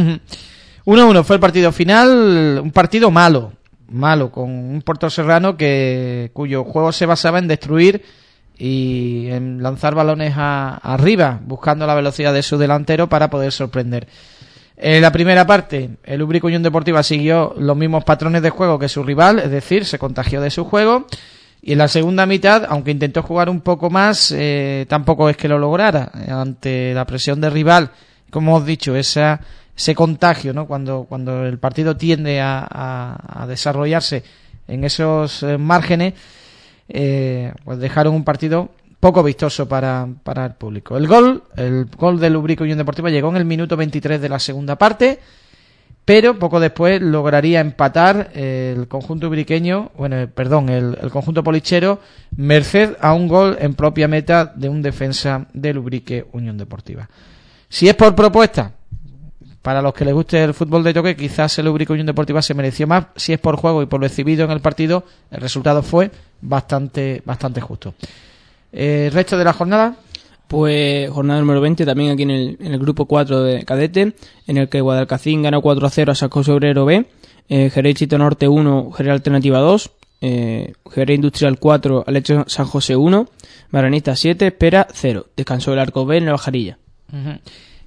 1-1 fue el partido final, un partido malo, con un Puerto Serrano cuyo juego se basaba en destruir y en lanzar balones arriba, buscando la velocidad de su delantero para poder sorprender. En la primera parte, el Ubrique Unión Deportiva siguió los mismos patrones de juego que su rival, es decir, se contagió de su juego, y en la segunda mitad, aunque intentó jugar un poco más, tampoco es que lo lograra, ante la presión del rival, como hemos dicho, ese contagio, ¿no? Cuando el partido tiende a desarrollarse en esos márgenes, pues dejaron un partido poco vistoso para el público. El gol del Ubrique Unión Deportiva llegó en el minuto 23 de la segunda parte, pero poco después lograría empatar el conjunto ubriqueño, el conjunto polichero, merced a un gol en propia meta de un defensa del Ubrique Unión Deportiva. Si es por propuesta, para los que les guste el fútbol de toque, quizás el Ubrique Unión Deportiva se mereció más. Si es por juego y por lo exhibido en el partido, el resultado fue bastante justo. ¿Resto de la jornada? Pues jornada número 20, también aquí en el grupo 4 de cadete, en el que Guadalcacín ganó 4-0 a San José Obrero B, Jerez Chito Norte 1, Jerez Alternativa 2, Jerez Industrial 4, Alecho San José 1, Maranista 7, Espera 0. Descansó el Arco B en la Bajarilla.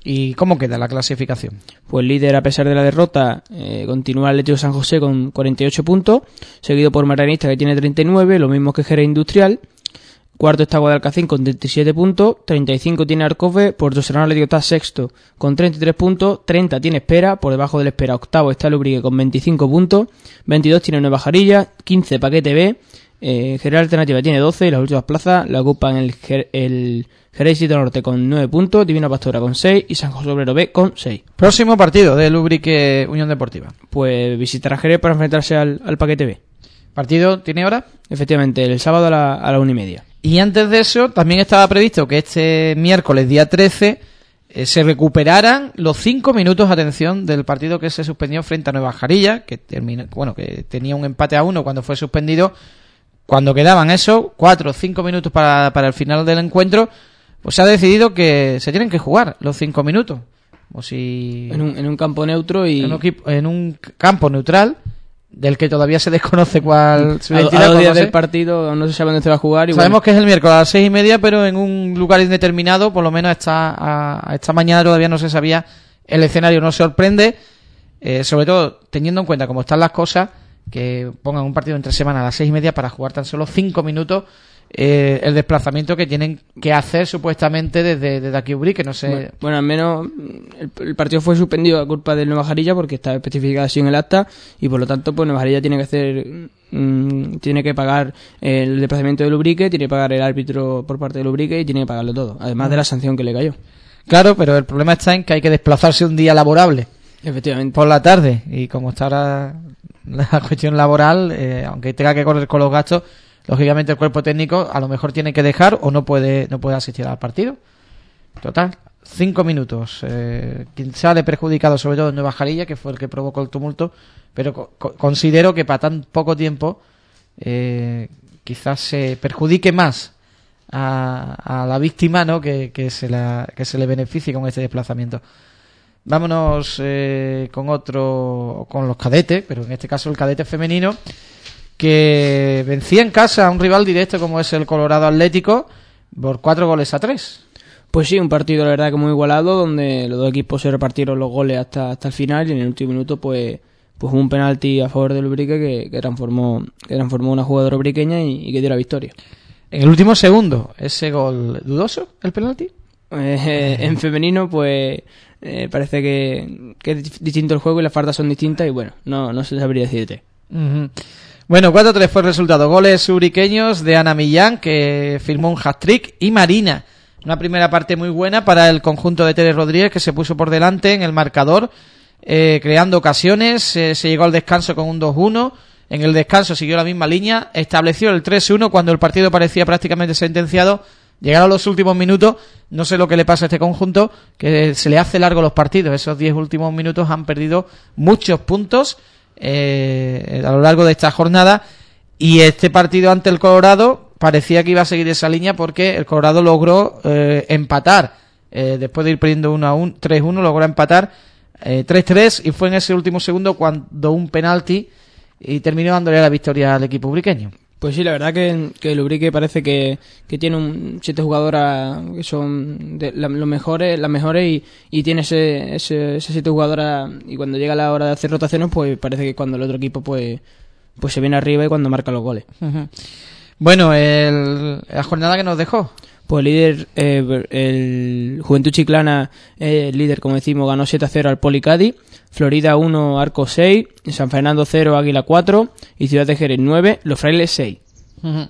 ¿Y cómo queda la clasificación? Pues líder a pesar de la derrota continúa el Atlético San José con 48 puntos, seguido por Marianista que tiene 39, lo mismo que Jerez Industrial. Cuarto está Guadalcacín con 37 puntos, 35 tiene Arcofe, Puerto Serrano Atlético está sexto con 33 puntos, 30 tiene Espera, por debajo del Espera octavo está el Ubrique con 25 puntos, 22 tiene Nueva Jarilla, 15 Paquete B, Jerez Alternativa tiene 12 y las últimas plazas la ocupan el Jerez Sitio Norte con 9 puntos, Divina Pastora con 6 y San José Obrero B con 6. Próximo partido del Ubrique Unión Deportiva. Pues visitará Jerez para enfrentarse al Paquete B. ¿Partido tiene hora? Efectivamente, el sábado a la 1:30. Y antes de eso, también estaba previsto que este miércoles, día 13, se recuperaran los 5 minutos, atención, del partido que se suspendió frente a Nueva Jarilla, que tenía un empate a 1 cuando fue suspendido. Cuando quedaban esos 4 o 5 minutos para el final del encuentro, pues se ha decidido que se tienen que jugar los 5 minutos. O si en un campo neutro y en un campo neutral, del que todavía se desconoce cuál su identidad. A 2 días del partido no se sabe dónde se va a jugar. Sabemos que es el miércoles a las 6:30, pero en un lugar indeterminado, por lo menos esta mañana todavía no se sabía el escenario. Nos sorprende, sobre todo teniendo en cuenta cómo están las cosas, que pongan un partido entre semana a las 6:30 para jugar tan solo 5 minutos. El desplazamiento que tienen que hacer supuestamente desde aquí Ubrique, no sé. Bueno, al menos el partido fue suspendido a culpa del Nueva Jarilla porque está especificado así en el acta y por lo tanto pues Nueva Jarilla tiene que pagar el desplazamiento del Ubrique, tiene que pagar el árbitro por parte del Ubrique y tiene que pagarlo todo, además de la sanción que le cayó. Claro, pero el problema está en que hay que desplazarse un día laborable. Efectivamente. Por la tarde, y como está ahora la cuestión laboral, aunque tenga que correr con los gastos, lógicamente el cuerpo técnico a lo mejor tiene que dejar o no puede asistir al partido. Total, 5 minutos. Quien sale perjudicado sobre todo en Nueva Jarilla, que fue el que provocó el tumulto, pero considero que para tan poco tiempo quizás se perjudique más a la víctima, ¿no? que se le beneficie con este desplazamiento. Vámonos con los cadetes, pero en este caso el cadete femenino, que vencía en casa a un rival directo como es el Colorado Atlético por 4-3. Pues sí, un partido la verdad que muy igualado, donde los dos equipos se repartieron los goles hasta el final y en el último minuto pues hubo un penalti a favor del Ubrique que transformó una jugadora ubriqueña y que dio la victoria. En el último segundo, ese gol dudoso, el penalti. En femenino pues parece que es distinto el juego y las faltas son distintas y bueno, no se sabría decirte. Uh-huh. Bueno, 4-3 fue el resultado. Goles ubriqueños de Ana Millán, que firmó un hat-trick, y Marina. Una primera parte muy buena para el conjunto de Tere Rodríguez, que se puso por delante en el marcador, creando ocasiones. Se llegó al descanso con un 2-1. En el descanso siguió la misma línea. Estableció el 3-1 cuando el partido parecía prácticamente sentenciado. Llegaron los últimos minutos. No sé lo que le pasa a este conjunto, que se le hace largo los partidos. Esos 10 últimos minutos han perdido muchos puntos a lo largo de esta jornada, y este partido ante el Colorado parecía que iba a seguir esa línea porque el Colorado logró empatar después de ir perdiendo 3-1, logró empatar 3-3 y fue en ese último segundo cuando un penalti y terminó dándole la victoria al equipo ubriqueño. Pues sí, la verdad que el Ubrique parece que tiene 7 jugadoras que son las mejores y tiene ese 7 jugadoras, y cuando llega la hora de hacer rotaciones pues parece que cuando el otro equipo pues se viene arriba y cuando marca los goles. Uh-huh. Bueno, la jornada que nos dejó. Pues líder, el Juventud Chiclana, líder como decimos, ganó 7-0 al Poli Cádiz. Florida 1, Arco 6, San Fernando 0, Águila 4 y Ciudad de Jerez 9, Los Frailes 6. Uh-huh.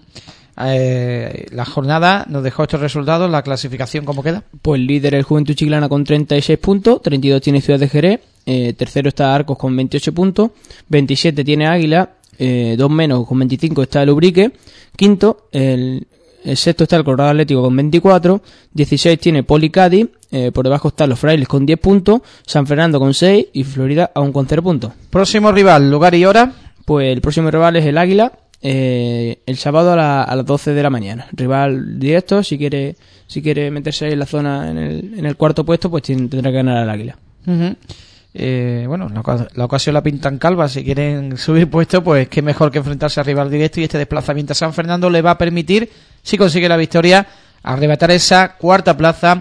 La jornada nos dejó estos resultados. ¿La clasificación cómo queda? Pues líder el Juventud Chiclana con 36 puntos, 32 tiene Ciudad de Jerez, tercero está Arcos con 28 puntos, 27 tiene Águila, 2 menos con 25 está el Ubrique, quinto el sexto está el Colorado Atlético con 24, 16 tiene Poli Cádiz, por debajo están los Frailes con 10 puntos, San Fernando con 6 y Florida aún con 0 puntos. Próximo rival, lugar y hora. Pues el próximo rival es el Águila, el sábado a las 12 de la mañana. Rival directo, si quiere meterse en la zona en el cuarto puesto, pues tendrá que ganar al Águila. Uh-huh. Bueno, la ocasión la pintan calva. Si quieren subir puesto, pues qué mejor que enfrentarse al rival directo, y este desplazamiento a San Fernando le va a permitir, si consigue la victoria, arrebatar esa cuarta plaza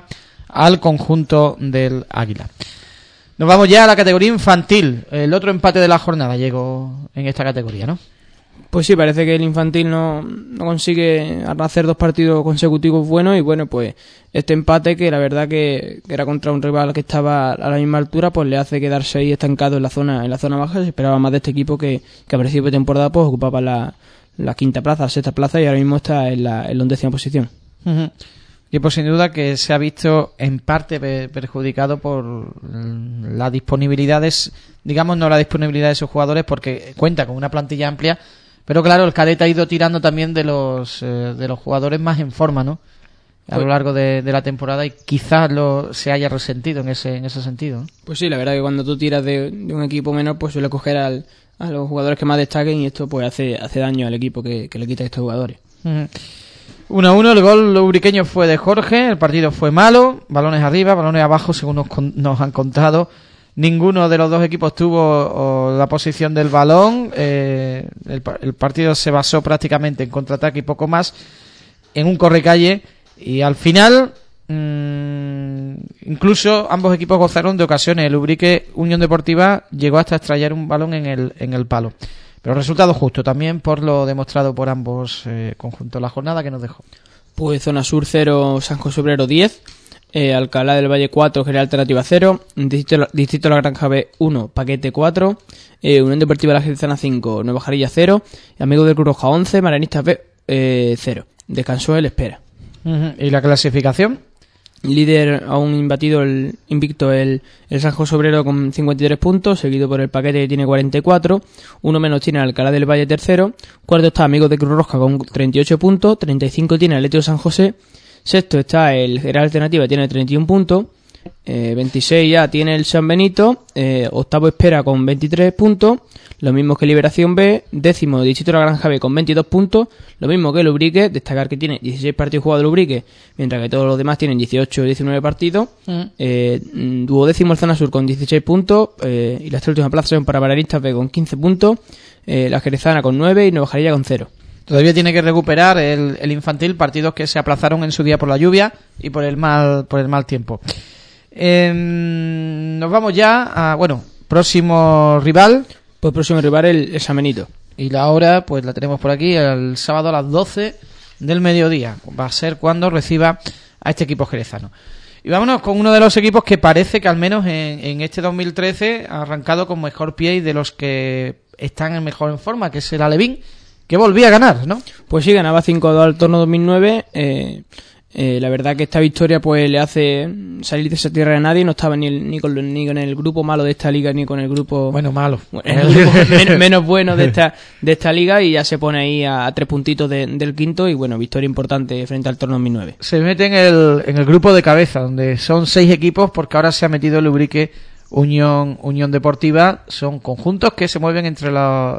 al conjunto del Águila. Nos vamos ya a la categoría infantil. El otro empate de la jornada llegó en esta categoría, ¿no? Pues sí, parece que el infantil no consigue hacer 2 partidos consecutivos buenos y bueno, pues este empate que la verdad que era contra un rival que estaba a la misma altura, pues le hace quedarse ahí estancado en la zona baja. Se esperaba más de este equipo que a principio de temporada pues ocupaba la quinta plaza, la sexta plaza y ahora mismo está en la 11ª posición. Uh-huh. Y pues sin duda que se ha visto en parte perjudicado por las disponibilidades, digamos no la disponibilidad de sus jugadores porque cuenta con una plantilla amplia, pero claro, el cadete ha ido tirando también de los jugadores más en forma, ¿no? A lo largo de la temporada y quizás se haya resentido en ese sentido, ¿no? Pues sí, la verdad que cuando tú tiras de un equipo menor pues suele coger a los jugadores que más destaquen y esto pues hace daño al equipo que le quita a estos jugadores. 1-1, el gol ubriqueño fue de Jorge, el partido fue malo, balones arriba, balones abajo, según nos han contado. Ninguno de los dos equipos tuvo la posición del balón, el partido se basó prácticamente en contraataque y poco más, en un correcalle, y al final incluso ambos equipos gozaron de ocasiones. El Ubrique Unión Deportiva llegó hasta extraer un balón en el palo. Pero resultado justo también por lo demostrado por ambos conjuntos. La jornada que nos dejó. Pues Zona Sur 0, San José Obrero 10, Alcalá del Valle 4, General Alternativa 0, Distrito La Granja B 1, Paquete 4, Unión Deportiva La Jerezana 5, Nueva Jarilla 0, Amigos del Cruz Roja 11, Marianistas B 0. Descansó el Espera. ¿Y la clasificación? Líder aún invicto el San José Obrero con 53 puntos, seguido por el Paquete que tiene 44, uno menos tiene Alcalá del Valle tercero, cuarto está Amigos de Cruz Roja con 38 puntos, 35 tiene Atlético San José, sexto está el General Alternativa que tiene 31 puntos, 26 ya tiene el San Benito, octavo Espera con 23 puntos, lo mismo que Liberación B, décimo Distrito de la Granja B con 22 puntos, lo mismo que el Ubrique, destacar que tiene 16 partidos jugados el Ubrique, mientras que todos los demás tienen 18 o 19 partidos, duodécimo el Zona Sur con 16 puntos, y las tres últimas plazas son para Marianistas B con 15 puntos, la Jerezana con 9 y Nueva Jarilla con 0. Todavía tiene que recuperar el infantil partidos que se aplazaron en su día por la lluvia y por el mal tiempo. Nos vamos ya a, próximo rival. Pues próximo rival el San Benito. Y la hora, pues la tenemos por aquí, el sábado a las 12 del mediodía. Va a ser cuando reciba a este equipo jerezano. Y vámonos con uno de los equipos que parece que al menos en este 2013 ha arrancado con mejor pie y de los que están mejor en forma, que es el Alevín, que volvía a ganar, ¿no? Pues sí, ganaba 5-2 al torneo 2009. La verdad que esta victoria pues le hace salir de esa tierra de nadie. No estaba ni con el grupo malo de esta liga, ni con el grupo el grupo menos bueno de esta liga, y ya se pone ahí a 3 puntitos del quinto. Y bueno, victoria importante frente al torneo 2009. Se mete en el grupo de cabeza, donde son 6 equipos, porque ahora se ha metido el Ubrique Unión Deportiva. Son conjuntos que se mueven entre los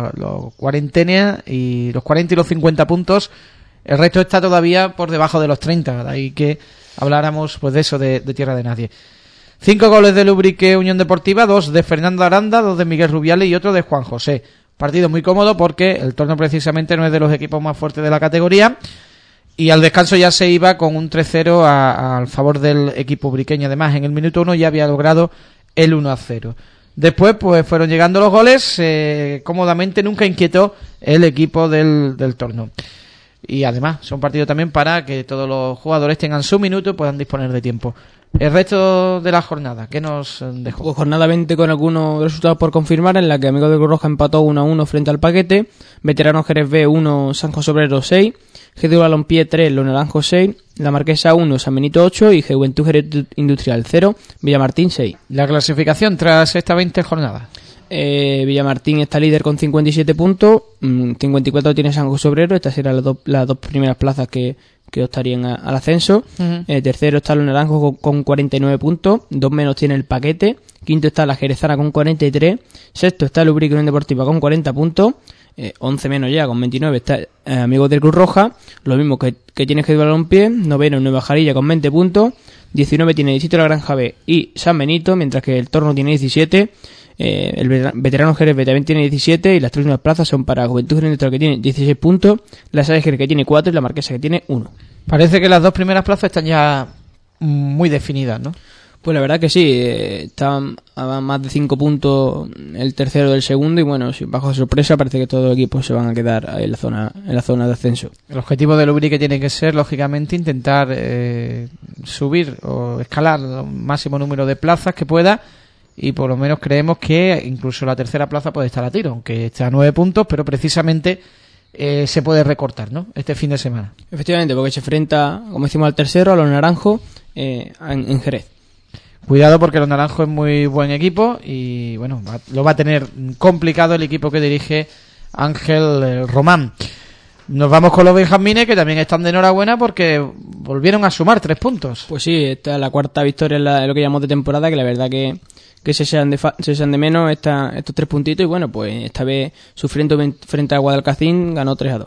cuarentena y los 40 y los 50 puntos. El resto está todavía por debajo de los 30, de ahí que habláramos pues de eso, de tierra de nadie. 5 goles del Ubrique Unión Deportiva, 2 de Fernando Aranda, 2 de Miguel Rubiales y otro de Juan José. Partido muy cómodo porque el torneo precisamente no es de los equipos más fuertes de la categoría, y al descanso ya se iba con un 3-0 al favor del equipo ubriqueño. Además, en el minuto 1 ya había logrado el 1-0. Después pues fueron llegando los goles, cómodamente, nunca inquietó el equipo del torneo. Y además son partidos también para que todos los jugadores tengan su minuto y puedan disponer de tiempo. El resto de la jornada, ¿qué nos dejó? Pues jornada 20 con algunos resultados por confirmar, en la que Amigos de Cruz Roja empató 1-1 frente al Paquete, Veteranos Jerez B 1, San José Obrero 6, GDU Balompié 3, Los Naranjos 6, La Marquesa 1, San Benito 8 y Juventud Jerez Industrial 0, Villamartín 6. La clasificación tras esta 20 jornadas. Villamartín está líder con 57 puntos, 54 tiene San José Obrero. Estas serán las dos primeras plazas que optarían al ascenso. Tercero está Los Naranjos con 49 puntos, 2 menos tiene el Paquete. Quinto está la Jerezana con 43, sexto está el Ubrique Unión Deportiva con 40 puntos, 11 menos ya con 29 está Amigos del Cruz Roja, lo mismo que tiene GDU Balompié. Noveno Nueva Jarilla con 20 puntos, 19 tiene Distrito de la Granja B y San Benito, mientras que el Torno tiene 17. El Veterano Jerez B también tiene 17, y las tres últimas plazas son para Juventud Jerez Industrial, que tiene 16 puntos, la Sala Jerez, que tiene 4, y la Marquesa, que tiene 1. Parece que las dos primeras plazas están ya muy definidas, ¿no? Pues la verdad que sí, estaban a más de 5 puntos el tercero del segundo y bueno, bajo sorpresa parece que todos los equipos se van a quedar en la zona de ascenso. El objetivo del Ubrique tiene que ser, lógicamente, intentar subir o escalar el máximo número de plazas que pueda, y por lo menos creemos que incluso la tercera plaza puede estar a tiro, aunque está a 9 puntos, pero precisamente se puede recortar, ¿no? Este fin de semana. Efectivamente, porque se enfrenta, como decimos, al tercero, a los naranjos, en Jerez. Cuidado porque los naranjos es muy buen equipo y bueno, lo va a tener complicado el equipo que dirige Ángel Román. Nos vamos con los benjamines, que también están de enhorabuena porque volvieron a sumar 3 puntos. Pues sí, esta es la cuarta victoria en lo que llamamos de temporada, que la verdad que se sean de menos estos 3 puntitos, y bueno, pues esta vez sufriendo frente a Guadalcacín ganó 3-2.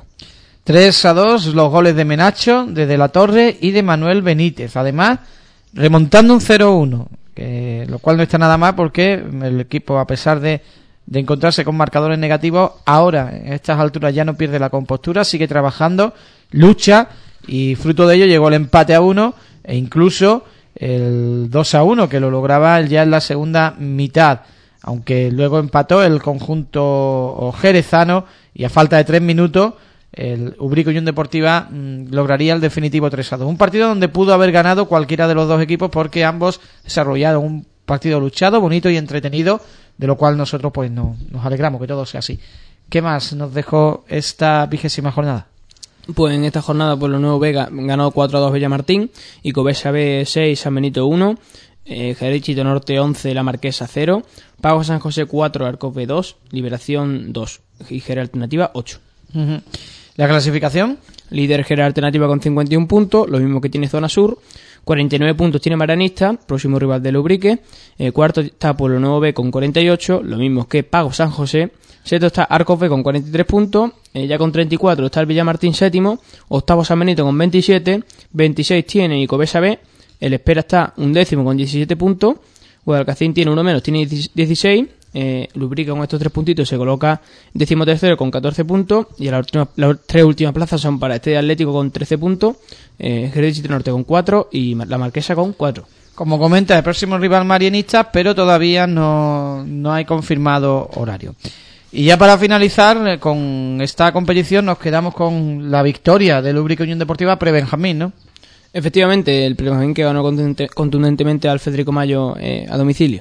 3-2 los goles de Menacho, de De la Torre y de Manuel Benítez. Además, remontando un 0-1, lo cual no está nada mal porque el equipo, a pesar de encontrarse con marcadores negativos, ahora en estas alturas ya no pierde la compostura, sigue trabajando, lucha, y fruto de ello llegó el empate a 1 e incluso el 2-1 que lo lograba ya en la segunda mitad, aunque luego empató el conjunto jerezano y a falta de 3 minutos el Ubrique Unión Deportiva lograría el definitivo 3-2. Un partido donde pudo haber ganado cualquiera de los dos equipos porque ambos desarrollaron un partido luchado, bonito y entretenido, de lo cual nosotros pues nos alegramos que todo sea así. ¿Qué más nos dejó esta 20ª jornada? Pues en esta jornada pues los Nuevo Vega ganó 4-2 Villamartín, y Covesa B 6, San Benito 1, Jerez Chito Norte 11, La Marquesa 0, Pago San José 4, Arcos B 2, Liberación 2 y Jerez Alternativa 8. Uh-huh. ¿La clasificación? Líder Jerez Alternativa con 51 puntos, lo mismo que tiene Zona Sur. 49 puntos tiene Marianista, próximo rival del Ubrique. Cuarto está Pueblo Nuevo B con 48, lo mismo que Pago San José. Sexto está Arcos B con 43 puntos. Ya con 34 está el Villamartín séptimo. Octavo San Benito con 27. 26 tiene Icovesa B. El Espera está un décimo con 17 puntos. Guadalcacín tiene uno menos, tiene 16. Ubrique con estos 3 puntitos se coloca 13º con 14 puntos, y las 3 últimas plazas son para Estadio Atlético con 13 puntos, Jerez Chito Norte con 4 y La Marquesa con 4. Como comenta, el próximo rival marianista, pero todavía no hay confirmado horario. Y ya para finalizar con esta competición nos quedamos con la victoria del Ubrique Unión Deportiva pre-Benjamín, ¿no? Efectivamente, el pre-Benjamín que ganó contundentemente al Federico Mayo a domicilio.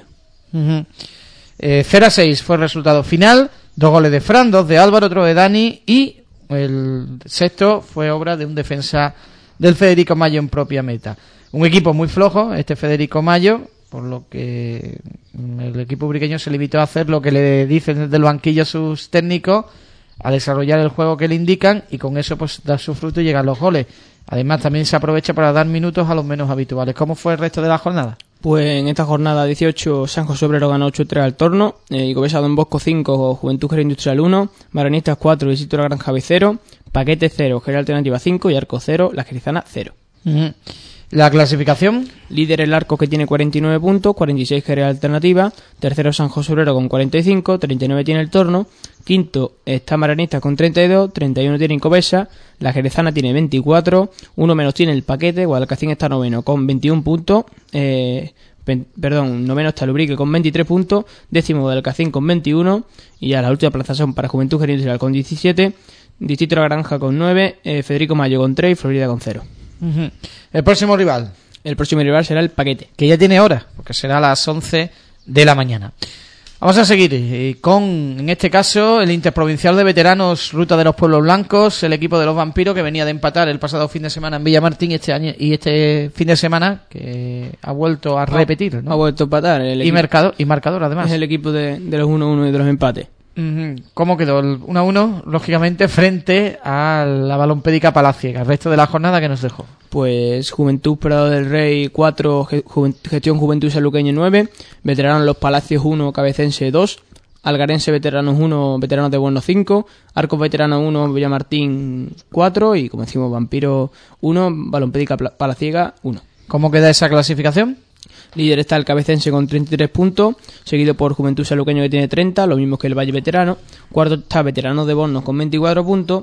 0-6 fue el resultado final, 2 goles de Fran, 2 de Álvaro, otro de Dani, y el sexto fue obra de un defensa del Federico Mayo en propia meta. Un equipo muy flojo, este Federico Mayo, por lo que el equipo ubriqueño se limitó a hacer lo que le dicen desde el banquillo sus técnicos, a desarrollar el juego que le indican, y con eso pues da su fruto y llegan los goles. Además también se aprovecha para dar minutos a los menos habituales. ¿Cómo fue el resto de la jornada? Pues en esta jornada 18 San José Obrero ganó 8-3 al Torno, Icovesa Don Bosco 5, Juventud Jerez Industrial 1, Marianistas 4, Distrito de la Granja B 0, Paquete 0, Jerez Alternativa 5 y Arco 0, La Jerezana 0. ¿La clasificación? Líder el Arco, que tiene 49 puntos, 46 Jerez Alternativa, tercero San José Obrero con 45, 39 tiene el Torno, quinto está Marianistas con 32, 31 tiene Icovesa, La Jerezana tiene 24, uno menos tiene el Paquete, Guadalcacín está noveno con 21 puntos, noveno está el Ubrique con 23 puntos, décimo Guadalcacín con 21, y ya la última plaza son para Juventud Jerez Industrial con 17, Distrito de la Granja con 9, Federico Mayo con 3 y Florida con 0. ¿El próximo rival? El próximo rival será el Paquete, que ya tiene hora, porque será a las 11 de la mañana. Vamos a seguir con, en este caso, el Interprovincial de Veteranos Ruta de los Pueblos Blancos, el equipo de los Vampiros, que venía de empatar el pasado fin de semana en Villamartín, y este fin de semana que ha vuelto a repetir, ¿no? Ha vuelto a empatar. Y marcador, además. Es el equipo de los 1-1 y de los empates. ¿Cómo quedó? El 1-1, lógicamente, frente a la Balompédica Palaciega. El resto de la jornada, ¿qué nos dejó? Pues Juventud Prado del Rey 4, Gestión Juventud Saluqueño 9, Veteranos Los Palacios 1, Cabecense 2, Algarense Veteranos 1, Veteranos de Buenos 5, Arcos Veteranos 1, Villamartín 4 y, como decimos, Vampiro 1, Balompédica Palaciega 1. ¿Cómo queda esa clasificación? Líder está el Cabecense con 33 puntos, seguido por Juventud Saluqueño, que tiene 30, lo mismo que el Valle Veterano. Cuarto está Veteranos de Bornos con 24 puntos.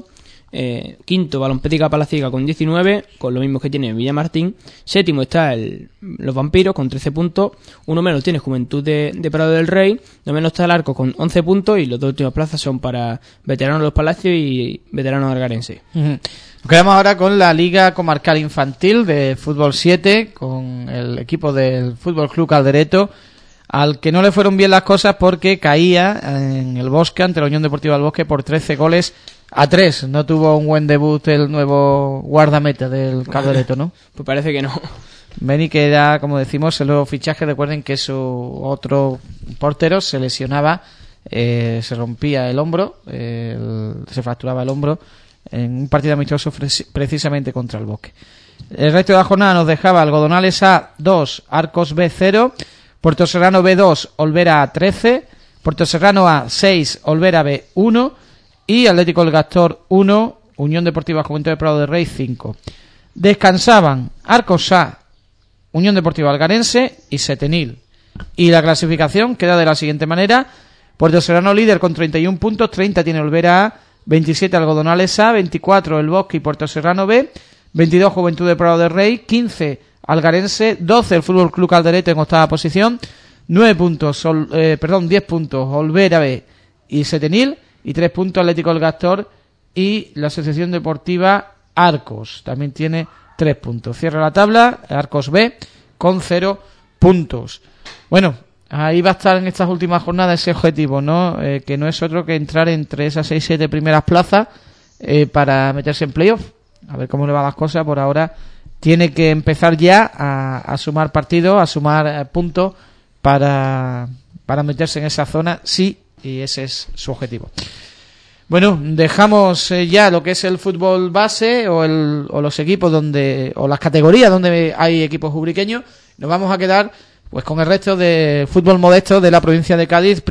Quinto, Balompédica Palaciega con 19, con lo mismo que tiene Villamartín. Séptimo está los Vampiros con 13 puntos. Uno menos tiene Juventud de Prado del Rey. No menos está el Arcos con 11 puntos. Y las dos últimas plazas son para Veteranos de los Palacios y Veteranos Algarense. Nos quedamos ahora con la Liga Comarcal Infantil de Fútbol 7, con el equipo del Fútbol Club Caldereto, al que no le fueron bien las cosas porque caía en el Bosque ante la Unión Deportiva del Bosque por 13-3. No tuvo un buen debut el nuevo guardameta del Caldereto, ¿no? Pues parece que no. Beni, que era, como decimos, el nuevo fichaje. Recuerden que su otro portero se lesionaba, se rompía el hombro, se fracturaba el hombro en un partido amistoso precisamente contra el Bosque. El resto de la jornada nos dejaba Algodonales A 2, Arcos B 0, Puerto Serrano B 2, Olvera A 13, Puerto Serrano A 6, Olvera B 1 y Atlético El Gastor 1, Unión Deportiva Juventud de Prado del Rey 5. Descansaban Arcos A, Unión Deportiva Algarense y Setenil. Y la clasificación queda de la siguiente manera: Puerto Serrano líder con 31 puntos, 30 tiene Olvera A, 27 Algodonales A, 24 El Bosque y Puerto Serrano B, 22 Juventud de Prado del Rey, 15 Algarense, 12 el Fútbol Club Calderete en octava posición, 10 puntos Olvera B y Setenil, y 3 puntos Atlético El Gastor y la Asociación Deportiva Arcos, también tiene 3 puntos. Cierra la tabla Arcos B con 0 puntos. Bueno, ahí va a estar en estas últimas jornadas ese objetivo, ¿no? Que no es otro que entrar entre esas 6-7 primeras plazas para meterse en playoff. A ver cómo le van las cosas. Por ahora tiene que empezar ya a sumar partidos, a sumar puntos para meterse en esa zona, sí, y ese es su objetivo. Bueno, dejamos ya lo que es el fútbol base o los equipos o las categorías donde hay equipos ubriqueños. Nos vamos a quedar pues con el resto de fútbol modesto de la provincia de Cádiz,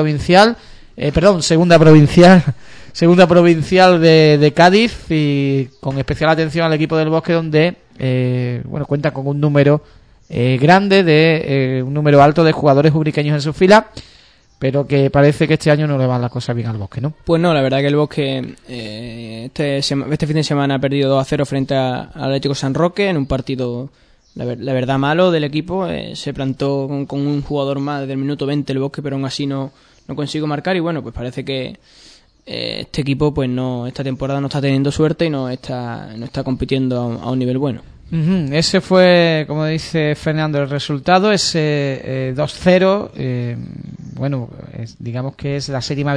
segunda provincial de Cádiz, y con especial atención al equipo del Bosque, donde cuenta con un número grande un número alto de jugadores ubriqueños en sus filas, pero que parece que este año no le van las cosas bien al Bosque, ¿no? Pues no, la verdad que el Bosque este fin de semana ha perdido 2-0 frente al Atlético San Roque en un partido, la verdad, malo del equipo. Se plantó con un jugador más desde el minuto 20 el Bosque, pero aún así no consiguió marcar, y bueno, pues parece que este equipo pues esta temporada no está teniendo suerte y no está compitiendo a un nivel bueno. Ese fue, como dice Fernando, el resultado, ese 2-0, digamos que es la séptima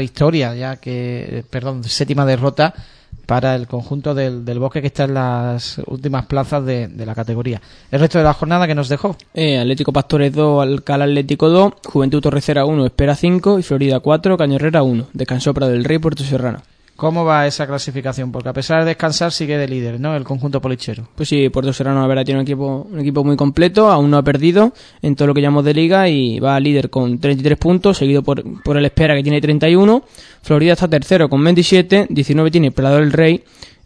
derrota para el conjunto del Bosque, que está en las últimas plazas de la categoría. El resto de la jornada que nos dejó: Atlético Pastores 2, Alcalá Atlético 2, Juventud Torrecera 1, Espera 5 y Florida 4, Caño Herrera 1. Descansó Prado del Rey, Puerto Serrano. ¿Cómo va esa clasificación? Porque a pesar de descansar sigue de líder, ¿no? El conjunto polichero. Pues sí, Puerto Serrano, la verdad, tiene un equipo muy completo, aún no ha perdido en todo lo que llamamos de liga y va líder con 33 puntos, seguido por el Espera, que tiene 31. Florida está tercero con 27, 19 tiene Prado del Rey,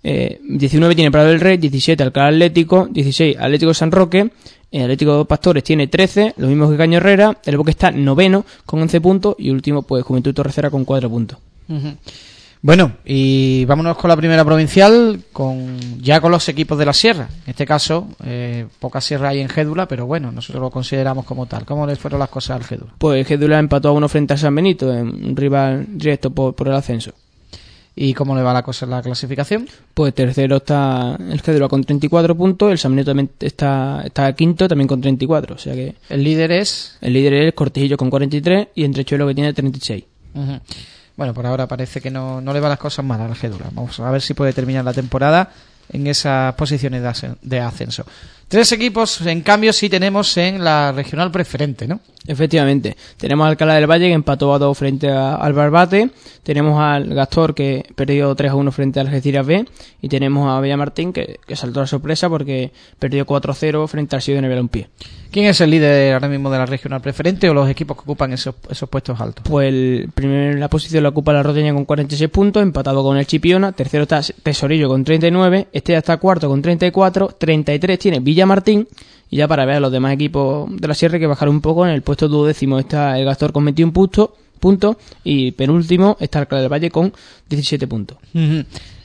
17 Alcalá Atlético, 16 Atlético San Roque, Atlético Pastores tiene 13, lo mismo que Caño Herrera. El Bosque está noveno con 11 puntos y último pues Juventud Torrecera con 4 puntos. Bueno, y vámonos con la primera provincial, con los equipos de la Sierra. En este caso, poca Sierra hay en Gédula, pero bueno, nosotros lo consideramos como tal. ¿Cómo les fueron las cosas al Gédula? Pues Gédula empató a 1 frente a San Benito, un rival directo por el ascenso. ¿Y cómo le va la cosa en la clasificación? Pues tercero está el Gédula con 34 puntos, el San Benito también está quinto, también con 34. O sea que ¿El líder es Cortijillo con 43 y Entrechuelo, que tiene 36. Bueno, por ahora parece que no le van las cosas mal al Gédula. Vamos a ver si puede terminar la temporada en esas posiciones de ascenso. 3 equipos, en cambio, sí tenemos en la regional preferente, ¿no? Efectivamente. Tenemos a Alcalá del Valle, que empató a 2 frente al Barbate. Tenemos al Gastor, que perdió 3-1 frente al Algeciras B. Y tenemos a Villamartín, que saltó la sorpresa porque perdió 4-0 frente al Ciudad de Balompié. ¿Quién es el líder ahora mismo de la regional preferente o los equipos que ocupan esos puestos altos? Pues la posición la ocupa la Roteña con 46 puntos, empatado con el Chipiona. Tercero está Tesorillo con 39. Este ya está cuarto con 34. 33 tiene Villamartín. Y ya para ver a los demás equipos de la Sierra, que bajaron un poco. En el puesto 12º está el Gastor con 21 puntos. Y penúltimo está Alcalá del Valle con 17 puntos.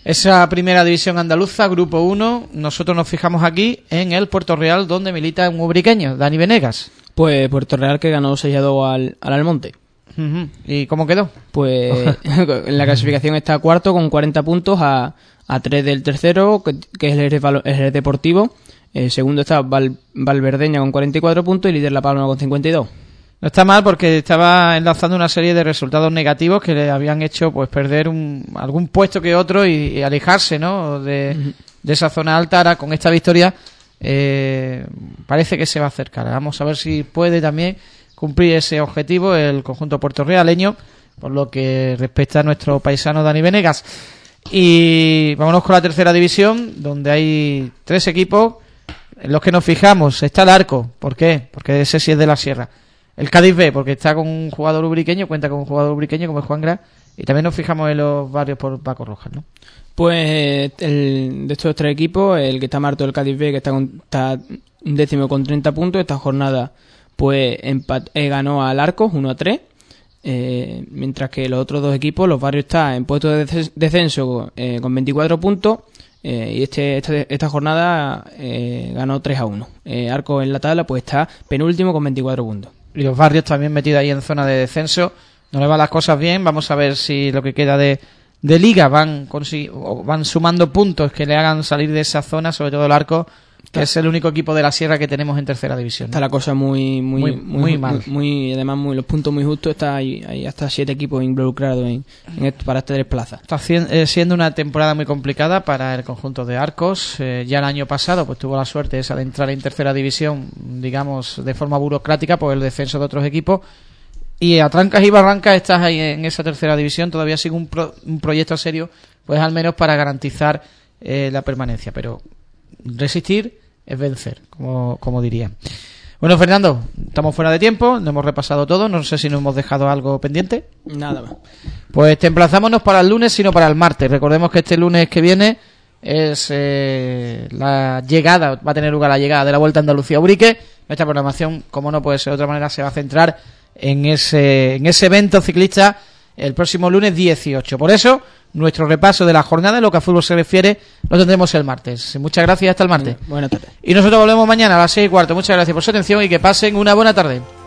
Esa primera división andaluza, grupo 1, nosotros nos fijamos aquí en el Puerto Real, donde milita un ubriqueño, Dani Venegas. Pues Puerto Real, que ganó 6-2 al Almonte. Uh-huh. ¿Y cómo quedó? Pues en la clasificación está cuarto con 40 puntos a 3 del tercero, que es el Jerez Deportivo. Segundo está Valverdeña con 44 puntos y líder La Palma con 52. No está mal, porque estaba enlazando una serie de resultados negativos que le habían hecho pues perder algún puesto que otro y alejarse, ¿no? de esa zona alta. Ahora con esta victoria parece que se va a acercar. Vamos a ver si puede también cumplir ese objetivo el conjunto puertorrealeño, por lo que respecta a nuestro paisano Dani Venegas. Y vámonos con la tercera división, donde hay 3 equipos en los que nos fijamos. Está el Arco. ¿Por qué? Porque ese sí es de la Sierra. El Cádiz B, porque está con un jugador ubriqueño, cuenta con un jugador ubriqueño como es Juan Gras, y también nos fijamos en los barrios por Paco Rojas, ¿no? Pues de estos 3 equipos, el que está marto del Cádiz B, que está décimo con 30 puntos, esta jornada pues ganó al Arco 1-3, mientras que los otros 2 equipos, los barrios, está en puesto de descenso con 24 puntos, y esta jornada ganó 3-1. Arco en la tabla pues está penúltimo con 24 puntos. Y los barrios también metidos ahí en zona de descenso. No le van las cosas bien. Vamos a ver si lo que queda de liga van sumando puntos que le hagan salir de esa zona, sobre todo el Arco, que es el único equipo de la Sierra que tenemos en tercera división, ¿no? Está la cosa muy mal. Además, los puntos muy justos. Está hay hasta 7 equipos involucrados para estas 3 plazas. Está siendo una temporada muy complicada para el conjunto de Arcos. Ya el año pasado pues tuvo la suerte esa de entrar en tercera división, digamos, de forma burocrática por el descenso de otros equipos. Y a trancas y barrancas estás ahí en esa tercera división, todavía sin un proyecto serio, pues al menos para garantizar la permanencia. Pero resistir es vencer, como diría. Bueno, Fernando, estamos fuera de tiempo, no hemos repasado todo, no sé si nos hemos dejado algo pendiente. Nada más. Pues te emplazamos no para el lunes, sino para el martes. Recordemos que este lunes que viene es va a tener lugar la llegada de la Vuelta a Andalucía Ubrique. Nuestra programación, como no puede ser de otra manera, se va a centrar en ese evento ciclista el próximo lunes 18. Por eso, nuestro repaso de la jornada en lo que a fútbol se refiere lo tendremos el martes. Muchas gracias, hasta el martes. Buenas tardes. Y nosotros volvemos mañana a las 6:15. Muchas gracias por su atención y que pasen una buena tarde.